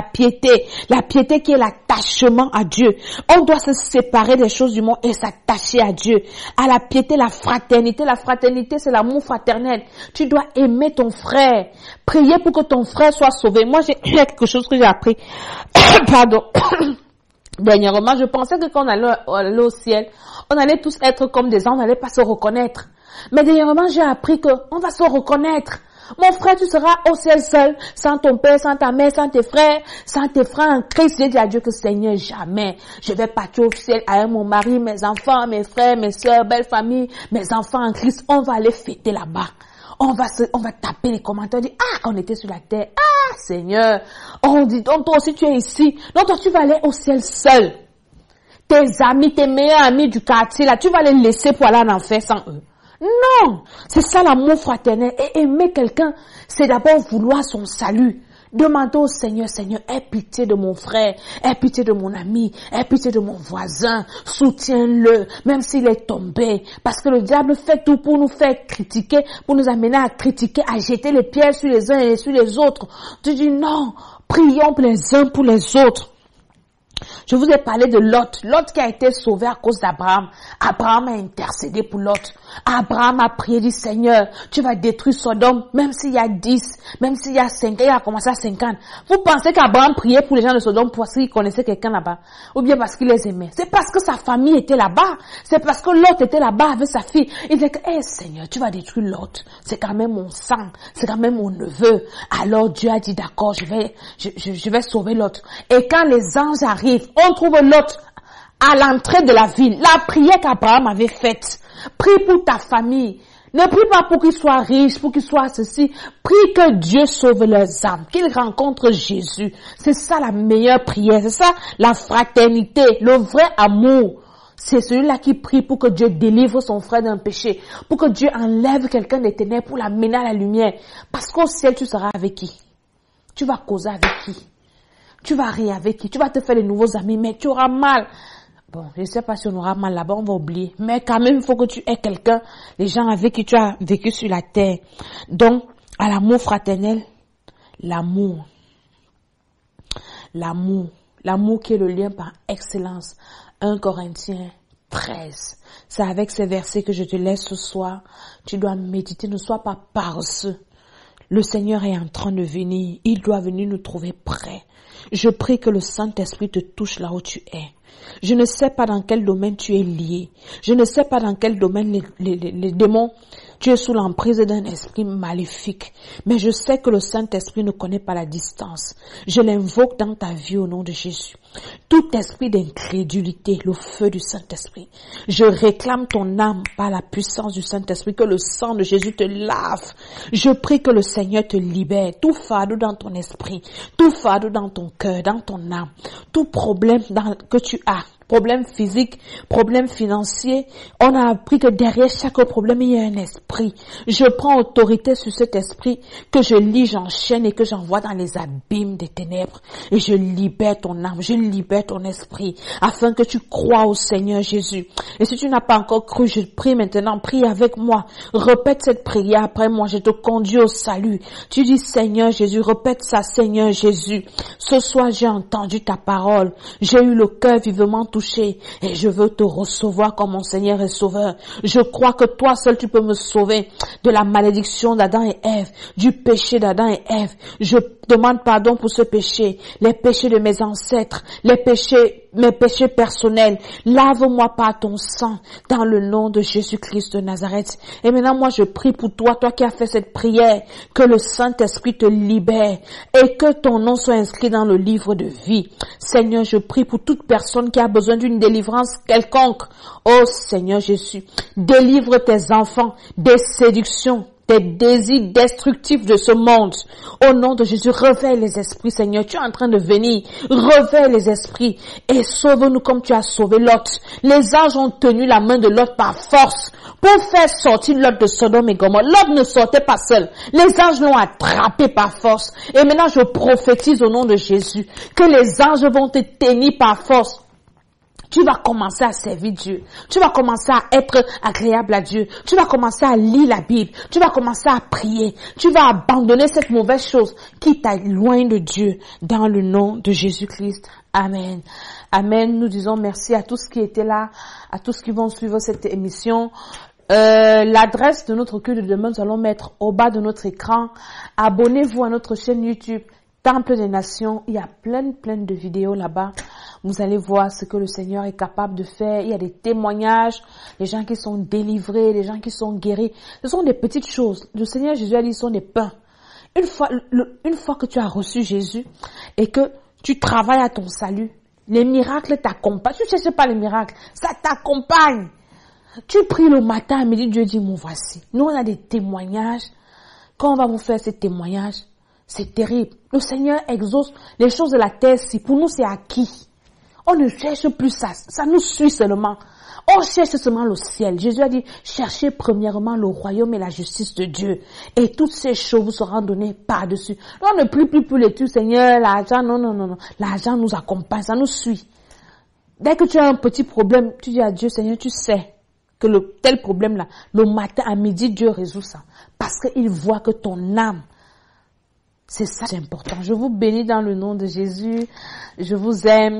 piété qui est l'attachement à Dieu. On doit se séparer des choses du monde et s'attacher à Dieu. À la piété, la fraternité c'est l'amour fraternel. Tu dois aimer ton frère, prier pour que ton frère soit sauvé. Moi, il y a quelque chose que j'ai appris. Pardon. Dernièrement, je pensais que quand on allait au ciel, on allait tous être comme des gens, on n'allait pas se reconnaître. Mais dernièrement, j'ai appris que on va se reconnaître. Mon frère, tu seras au ciel seul, sans ton père, sans ta mère, sans tes frères en Christ. J'ai dit à Dieu que Seigneur, jamais je vais partir au ciel avec mon mari, mes enfants, mes frères, mes soeurs, belle famille, mes enfants en Christ. On va aller fêter là-bas. On va taper les commentaires, dire, on était sur la terre. Seigneur. On dit, donc toi aussi tu es ici. Donc toi tu vas aller au ciel seul. Tes amis, tes meilleurs amis du quartier, là, tu vas les laisser pour aller en enfer sans eux. Non, c'est ça l'amour fraternel. Et aimer quelqu'un, c'est d'abord vouloir son salut. Demandez au Seigneur, Seigneur, aie pitié de mon frère, aie pitié de mon ami, aie pitié de mon voisin, soutiens-le, même s'il est tombé. Parce que le diable fait tout pour nous faire critiquer, pour nous amener à critiquer, à jeter les pierres sur les uns et sur les autres. Tu dis non, prions les uns pour les autres. Je vous ai parlé de Lot. Lot qui a été sauvé à cause d'Abraham. Abraham a intercédé pour Lot. Abraham a prié, dit Seigneur, tu vas détruire Sodome, même s'il y a 10, même s'il y a 5, il a commencé à 50. Vous pensez qu'Abraham priait pour les gens de Sodome parce qu'il connaissait quelqu'un là-bas? Ou bien parce qu'il les aimait? C'est parce que sa famille était là-bas. C'est parce que Lot était là-bas avec sa fille. Il dit que, Seigneur, tu vas détruire Lot. C'est quand même mon sang. C'est quand même mon neveu. Alors Dieu a dit, d'accord, je vais sauver Lot. Et quand les anges arrivent, on trouve Lot à l'entrée de la ville. La prière qu'Abraham avait faite. Prie pour ta famille. Ne prie pas pour qu'ils soient riches, pour qu'ils soient ceci. Prie que Dieu sauve leurs âmes, qu'ils rencontrent Jésus. C'est ça la meilleure prière. C'est ça la fraternité, le vrai amour. C'est celui-là qui prie pour que Dieu délivre son frère d'un péché. Pour que Dieu enlève quelqu'un des ténèbres pour l'amener à la lumière. Parce qu'au ciel, tu seras avec qui? Tu vas causer avec qui? Tu vas rire avec qui? Tu vas te faire de nouveaux amis, mais tu auras mal. Bon, je ne sais pas si on aura mal là-bas, on va oublier. Mais quand même, il faut que tu aies quelqu'un, les gens avec qui tu as vécu sur la terre. Donc, à l'amour fraternel, l'amour. L'amour qui est le lien par excellence. 1 Corinthiens 13. C'est avec ces versets que je te laisse ce soir. Tu dois méditer, ne sois pas paresseux. Le Seigneur est en train de venir. Il doit venir nous trouver prêts. Je prie que le Saint-Esprit te touche là où tu es. Je ne sais pas dans quel domaine tu es lié. Je ne sais pas dans quel domaine les démons, tu es sous l'emprise d'un esprit maléfique. Mais je sais que le Saint-Esprit ne connaît pas la distance. Je l'invoque dans ta vie au nom de Jésus. Tout esprit d'incrédulité, le feu du Saint-Esprit. Je réclame ton âme par la puissance du Saint-Esprit, que le sang de Jésus te lave. Je prie que le Seigneur te libère. Tout fardeau dans ton esprit, tout fardeau dans ton cœur, dans ton âme, tout problème que tu as, problème physique, problème financier, on a appris que derrière chaque problème, il y a un esprit. Je prends autorité sur cet esprit que je lis, j'enchaîne et que j'envoie dans les abîmes des ténèbres. Et je libère ton âme, je libère ton esprit, afin que tu crois au Seigneur Jésus. Et si tu n'as pas encore cru, je prie maintenant, prie avec moi. Répète cette prière après moi, je te conduis au salut. Tu dis Seigneur Jésus, répète ça, Seigneur Jésus. Ce soir, j'ai entendu ta parole. J'ai eu le cœur vivement touché et je veux te recevoir comme mon Seigneur et Sauveur. Je crois que toi seul tu peux me sauver de la malédiction d'Adam et Ève, du péché d'Adam et Ève. Je demande pardon pour ce péché, les péchés de mes ancêtres, mes péchés personnels. Lave-moi par ton sang dans le nom de Jésus-Christ de Nazareth. Et maintenant moi je prie pour toi, toi qui as fait cette prière, que le Saint-Esprit te libère et que ton nom soit inscrit dans le livre de vie. Seigneur, je prie pour toute personne qui a besoin d'une délivrance quelconque. Oh Seigneur Jésus, délivre tes enfants des séductions des désirs destructifs de ce monde. Au nom de Jésus, réveille les esprits, Seigneur. Tu es en train de venir. Réveille les esprits et sauve-nous comme tu as sauvé Lot. Les anges ont tenu la main de Lot par force pour faire sortir Lot de Sodome et Gomorrhe. Lot ne sortait pas seul. Les anges l'ont attrapé par force. Et maintenant, je prophétise au nom de Jésus que les anges vont te tenir par force. Tu vas commencer à servir Dieu. Tu vas commencer à être agréable à Dieu. Tu vas commencer à lire la Bible. Tu vas commencer à prier. Tu vas abandonner cette mauvaise chose qui t'éloigne de Dieu dans le nom de Jésus-Christ. Amen. Amen. Nous disons merci à tous qui étaient là, à tous qui vont suivre cette émission. L'adresse de notre culte de demain, nous allons mettre au bas de notre écran. Abonnez-vous à notre chaîne YouTube Temple des Nations. Il y a plein de vidéos là-bas. Vous allez voir ce que le Seigneur est capable de faire. Il y a des témoignages, les gens qui sont délivrés, les gens qui sont guéris. Ce sont des petites choses. Le Seigneur Jésus a dit, ce sont des pains. Une fois que tu as reçu Jésus et que tu travailles à ton salut, les miracles t'accompagnent. Tu ne cherches pas les miracles, ça t'accompagne. Tu pries le matin, à midi, Dieu dit, mon voici. Nous, on a des témoignages. Quand on va vous faire ces témoignages, c'est terrible. Le Seigneur exauce les choses de la terre. Si pour nous, c'est acquis. On ne cherche plus ça. Ça nous suit seulement. On cherche seulement le ciel. Jésus a dit, cherchez premièrement le royaume et la justice de Dieu. Et toutes ces choses vous seront données par-dessus. On ne prie plus pour les tout, Seigneur, l'argent. Non. L'argent nous accompagne, ça nous suit. Dès que tu as un petit problème, tu dis à Dieu, Seigneur, tu sais que tel problème-là, le matin à midi, Dieu résout ça. Parce qu'il voit que ton âme, c'est ça qui est important. Je vous bénis dans le nom de Jésus. Je vous aime.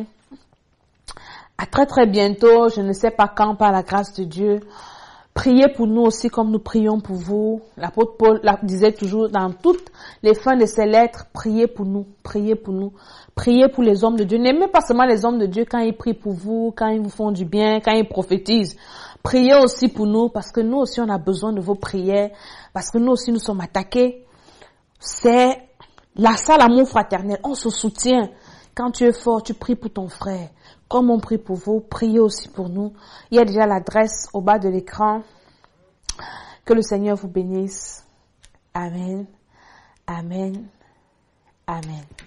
À très bientôt. Je ne sais pas quand, par la grâce de Dieu. Priez pour nous aussi comme nous prions pour vous. L'apôtre Paul disait toujours dans toutes les fins de ses lettres, priez pour nous, priez pour nous. Priez pour les hommes de Dieu. N'aimez pas seulement les hommes de Dieu quand ils prient pour vous, quand ils vous font du bien, quand ils prophétisent. Priez aussi pour nous parce que nous aussi on a besoin de vos prières, parce que nous aussi nous sommes attaqués. C'est ça l'amour fraternel. On se soutient. Quand tu es fort, tu pries pour ton frère. Comme on prie pour vous, priez aussi pour nous. Il y a déjà l'adresse au bas de l'écran. Que le Seigneur vous bénisse. Amen. Amen. Amen.